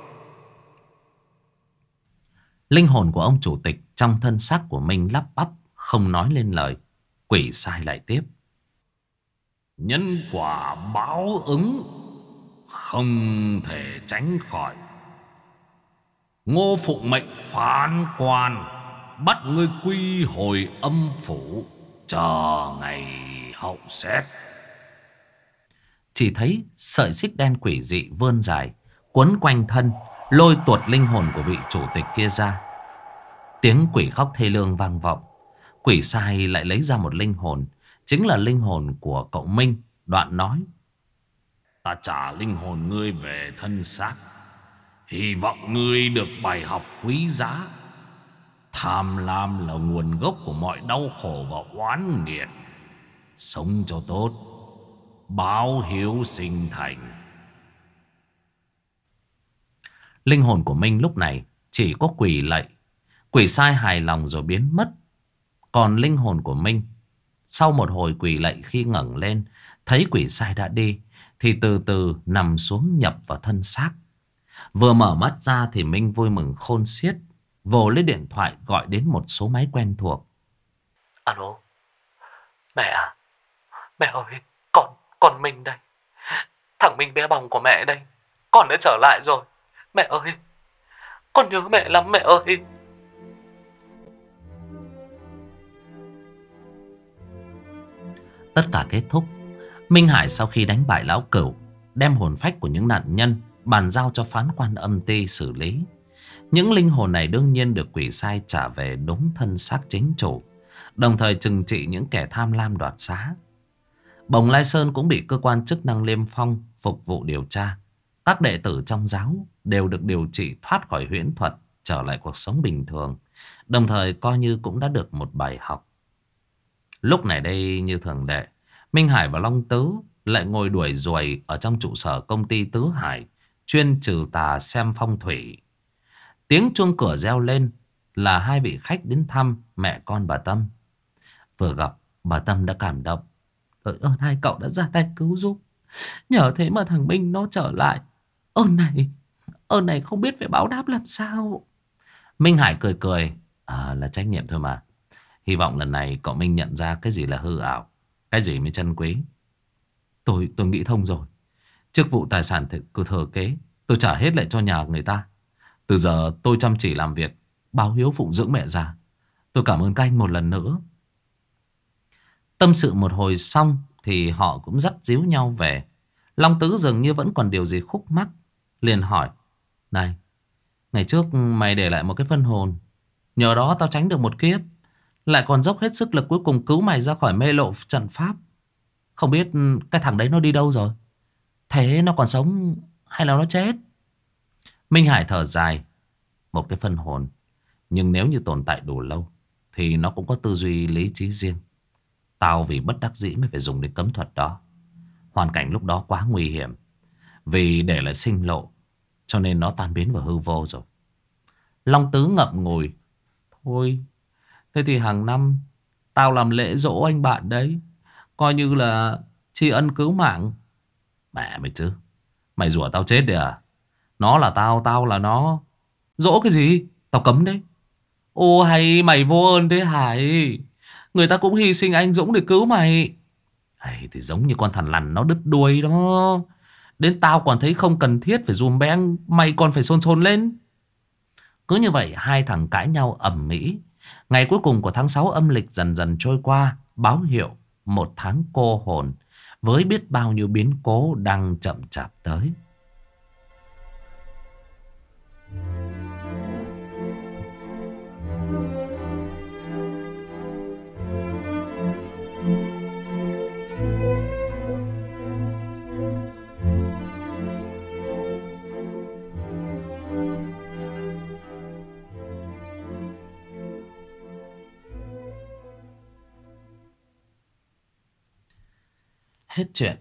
Linh hồn của ông chủ tịch trong thân xác của Minh lắp bắp không nói lên lời. Quỷ sai lại tiếp: nhân quả báo ứng, không thể tránh khỏi. Ngô Phụng mệnh phán quan, bắt ngươi quy hồi âm phủ, chờ ngày hậu xét. Chỉ thấy sợi xích đen quỷ dị vươn dài, quấn quanh thân, lôi tuột linh hồn của vị chủ tịch kia ra. Tiếng quỷ khóc thê lương vang vọng. Quỷ sai lại lấy ra một linh hồn, chính là linh hồn của cậu Minh. Đoạn nói: ta trả linh hồn ngươi về thân xác, hy vọng ngươi được bài học quý giá. Tham lam là nguồn gốc của mọi đau khổ và oán nghiệt. Sống cho tốt, báo hiếu sinh thành. Linh hồn của Minh lúc này chỉ có quỳ lạy. Quỷ sai hài lòng rồi biến mất. Còn linh hồn của Minh sau một hồi quỳ lạy, khi ngẩng lên thấy quỷ sai đã đi thì từ từ nằm xuống nhập vào thân xác. Vừa mở mắt ra thì Minh vui mừng khôn xiết, vồ lấy điện thoại gọi đến một số máy quen thuộc. Alo, mẹ à, mẹ ơi, con, con Minh đây. Thằng Minh bé bỏng của mẹ đây, con đã trở lại rồi. Mẹ ơi, con nhớ mẹ lắm mẹ ơi. Tất cả kết thúc. Minh Hải sau khi đánh bại lão cửu, đem hồn phách của những nạn nhân bàn giao cho phán quan âm ty xử lý. Những linh hồn này đương nhiên được quỷ sai trả về đúng thân xác chính chủ, đồng thời trừng trị những kẻ tham lam đoạt xá. Bồng Lai Sơn cũng bị cơ quan chức năng Liêm Phong phục vụ điều tra. Các đệ tử trong giáo đều được điều trị thoát khỏi huyễn thuật, trở lại cuộc sống bình thường, đồng thời coi như cũng đã được một bài học. Lúc này đây như thường lệ, Minh Hải và Long Tứ lại ngồi đuổi ruồi ở trong trụ sở công ty Tứ Hải, chuyên trừ tà xem phong thủy. Tiếng chuông cửa reo lên là hai vị khách đến thăm mẹ con bà Tâm. Vừa gặp, bà Tâm đã cảm động: ơn ơn hai cậu đã ra tay cứu giúp, nhờ thế mà thằng Minh nó trở lại. Ơn này, ơn này không biết phải báo đáp làm sao. Minh Hải cười cười: à, là trách nhiệm thôi mà. Hy vọng lần này cậu Minh nhận ra cái gì là hư ảo, cái gì mới chân quý. Tôi tôi nghĩ thông rồi. Chức vụ tài sản cứ thừa kế tôi trả hết lại cho nhà người ta. Từ giờ tôi chăm chỉ làm việc, báo hiếu phụng dưỡng mẹ già. Tôi cảm ơn các anh một lần nữa. Tâm sự một hồi xong thì họ cũng dắt díu nhau về. Long Tứ dường như vẫn còn điều gì khúc mắc, liền hỏi: này, ngày trước mày để lại một cái phân hồn, nhờ đó tao tránh được một kiếp, lại còn dốc hết sức lực cuối cùng cứu mày ra khỏi mê lộ trận pháp. Không biết cái thằng đấy nó đi đâu rồi? Thế nó còn sống hay là nó chết? Minh Hải thở dài: một cái phân hồn, nhưng nếu như tồn tại đủ lâu thì nó cũng có tư duy lý trí riêng. Tao vì bất đắc dĩ mới phải dùng đến cấm thuật đó. Hoàn cảnh lúc đó quá nguy hiểm, vì để lại sinh lộ, cho nên nó tan biến vào hư vô rồi. Long Tứ ngậm ngùi: thôi, thế thì hàng năm tao làm lễ giỗ anh bạn đấy, coi như là tri ân cứu mạng. Mẹ mày chứ, mày rủa tao chết đấy à? Nó là tao, tao là nó. Dỗ cái gì? Tao cấm đấy. Ô hay mày vô ơn thế Hải. Người ta cũng hy sinh anh dũng để cứu mày. Hay thì giống như con thằn lằn nó đứt đuôi đó. Đến tao còn thấy không cần thiết phải dùm beng, mày còn phải xôn xôn lên. Cứ như vậy hai thằng cãi nhau ầm ĩ. Ngày cuối cùng của tháng sáu âm lịch dần dần trôi qua, báo hiệu một tháng cô hồn với biết bao nhiêu biến cố đang chậm chạp tới. hết chuyện.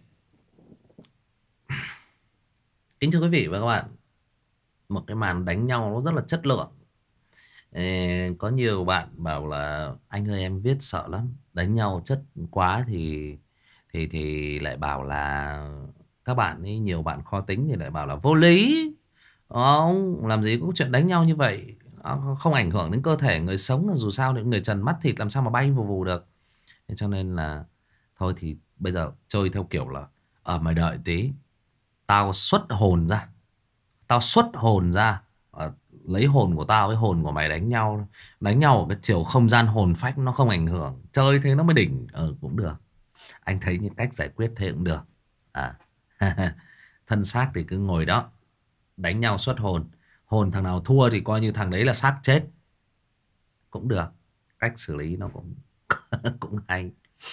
Kính thưa quý vị và các bạn, một cái màn đánh nhau nó rất là chất lượng. Ê, có nhiều bạn bảo là anh ơi em viết sợ lắm, đánh nhau chất quá thì thì thì lại bảo là các bạn ấy, nhiều bạn khó tính thì lại bảo là vô lý. Không, làm gì có chuyện đánh nhau như vậy. Nó không ảnh hưởng đến cơ thể người sống, dù sao thì người trần mắt thịt làm sao mà bay vù vù được. Thế cho nên là thôi thì bây giờ chơi theo kiểu là ở mày đợi tí, tao xuất hồn ra, tao xuất hồn ra, ờ, lấy hồn của tao với hồn của mày đánh nhau. Đánh nhau ở cái chiều không gian hồn phách nó không ảnh hưởng, chơi thế nó mới đỉnh. Ờ cũng được, anh thấy những cách giải quyết thế cũng được. À thân xác thì cứ ngồi đó đánh nhau xuất hồn. Hồn thằng nào thua thì coi như thằng đấy là xác chết, cũng được. Cách xử lý nó cũng cũng hay.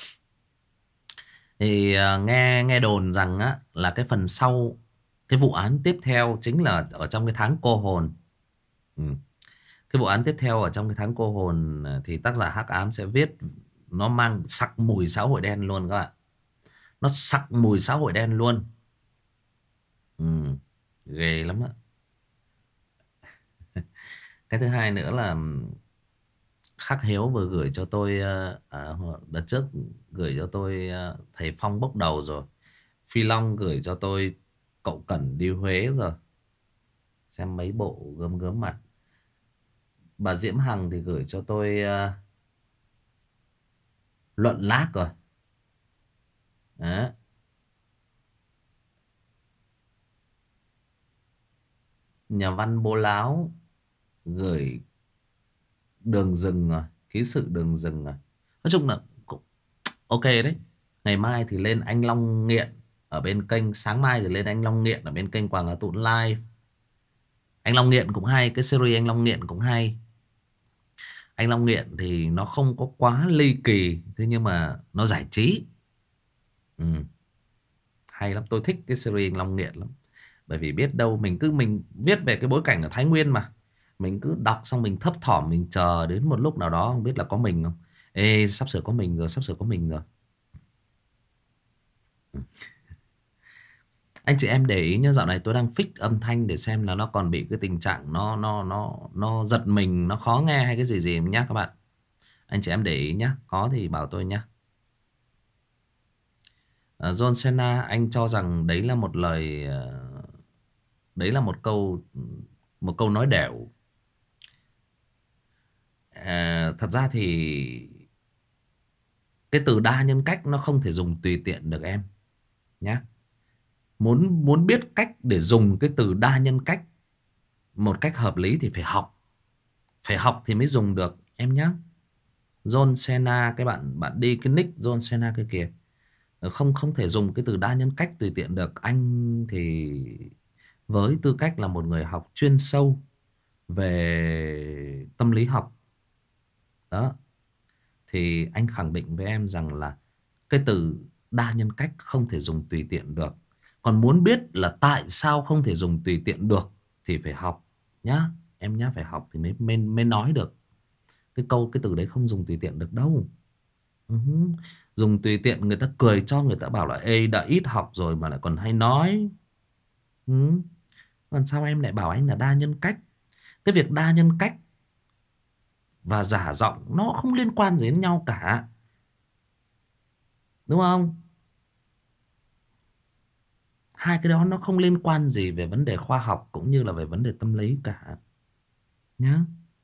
Thì à, nghe nghe đồn rằng á là cái phần sau, cái vụ án tiếp theo chính là ở trong cái tháng cô hồn. Ừ. Cái vụ án tiếp theo ở trong cái tháng cô hồn à, thì tác giả Hắc Ám sẽ viết, nó mang sặc mùi xã hội đen luôn các bạn. Nó sặc mùi xã hội đen luôn. Ừ. Ghê lắm á. Cái thứ hai nữa là Khắc Hiếu vừa gửi cho tôi ờ, à, đợt trước gửi cho tôi ờ, thầy Phong bốc đầu rồi. Phi Long gửi cho tôi Cậu Cẩn đi Huế rồi. Xem mấy bộ gớm gớm mặt. Bà Diễm Hằng thì gửi cho tôi ờ, Luận Lác rồi. Đấy. Nhà văn Bố Láo gửi Đường Rừng rồi, Ký sự Đường Rừng rồi. Nói chung là cũng ok đấy. Ngày mai thì lên Anh Long Nghiện ở bên kênh, sáng mai thì lên Anh Long Nghiện ở bên kênh Quảng Hà Tụn Live. Anh Long Nghiện cũng hay, cái series Anh Long Nghiện cũng hay. Anh Long Nghiện thì nó không có quá ly kỳ, thế nhưng mà nó giải trí. Ừ, hay lắm, tôi thích cái series Anh Long Nghiện lắm. Bởi vì biết đâu mình cứ mình viết về cái bối cảnh ở Thái Nguyên mà, mình cứ đọc xong mình thấp thỏm, mình chờ đến một lúc nào đó không biết là có mình không. Ê, sắp sửa có mình rồi, sắp sửa có mình rồi. Ừ. Anh chị em để ý nhá, dạo này tôi đang fix âm thanh để xem là nó còn bị cái tình trạng nó nó nó nó giật mình, nó khó nghe hay cái gì gì nhá các bạn. Anh chị em để ý nhá, có thì bảo tôi nhá. À, John Cena anh cho rằng đấy là một lời ờ, đấy là một câu một câu nói đẻo. À, thật ra thì cái từ đa nhân cách nó không thể dùng tùy tiện được em nhá. Muốn muốn biết cách để dùng cái từ đa nhân cách một cách hợp lý thì phải học. Phải học thì mới dùng được em nhá. John Cena, cái bạn bạn đi cái nick John Cena kia kìa, không không thể dùng cái từ đa nhân cách tùy tiện được. Anh thì với tư cách là một người học chuyên sâu về tâm lý học đó, thì anh khẳng định với em rằng là cái từ đa nhân cách không thể dùng tùy tiện được. Còn muốn biết là tại sao không thể dùng tùy tiện được thì phải học nhá. Em nhá, phải học thì mới mới, mới nói được. Cái câu cái từ đấy không dùng tùy tiện được đâu. Uh-huh. Dùng tùy tiện người ta cười cho, người ta bảo là ê đã ít học rồi mà lại còn hay nói. Uh-huh. Còn sao em lại bảo anh là đa nhân cách? Cái việc đa nhân cách và giả giọng nó không liên quan gì đến nhau cả, đúng không? Hai cái đó nó không liên quan gì về vấn đề khoa học cũng như là về vấn đề tâm lý cả nhá.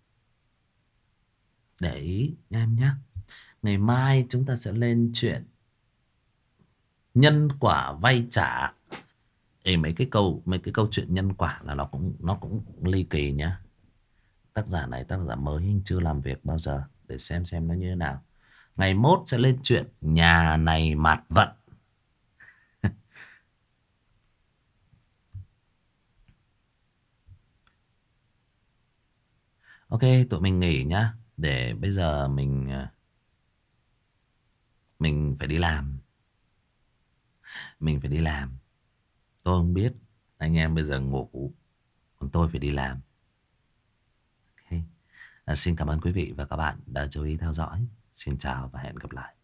Để ý em nhá. Ngày mai chúng ta sẽ lên chuyện nhân quả vay trả. Ê, mấy cái câu mấy cái câu chuyện nhân quả là nó cũng nó cũng ly kỳ nhá. Tác giả này tác giả mới, anh chưa làm việc bao giờ, để xem xem nó như thế nào. Ngày mốt sẽ lên chuyện nhà này mạt vận. Ok, tụi mình nghỉ nhá. Để bây giờ mình mình phải đi làm. Mình phải đi làm. Tôi không biết anh em bây giờ ngủ, còn tôi phải đi làm. Okay. À, xin cảm ơn quý vị và các bạn đã chú ý theo dõi. Xin chào và hẹn gặp lại.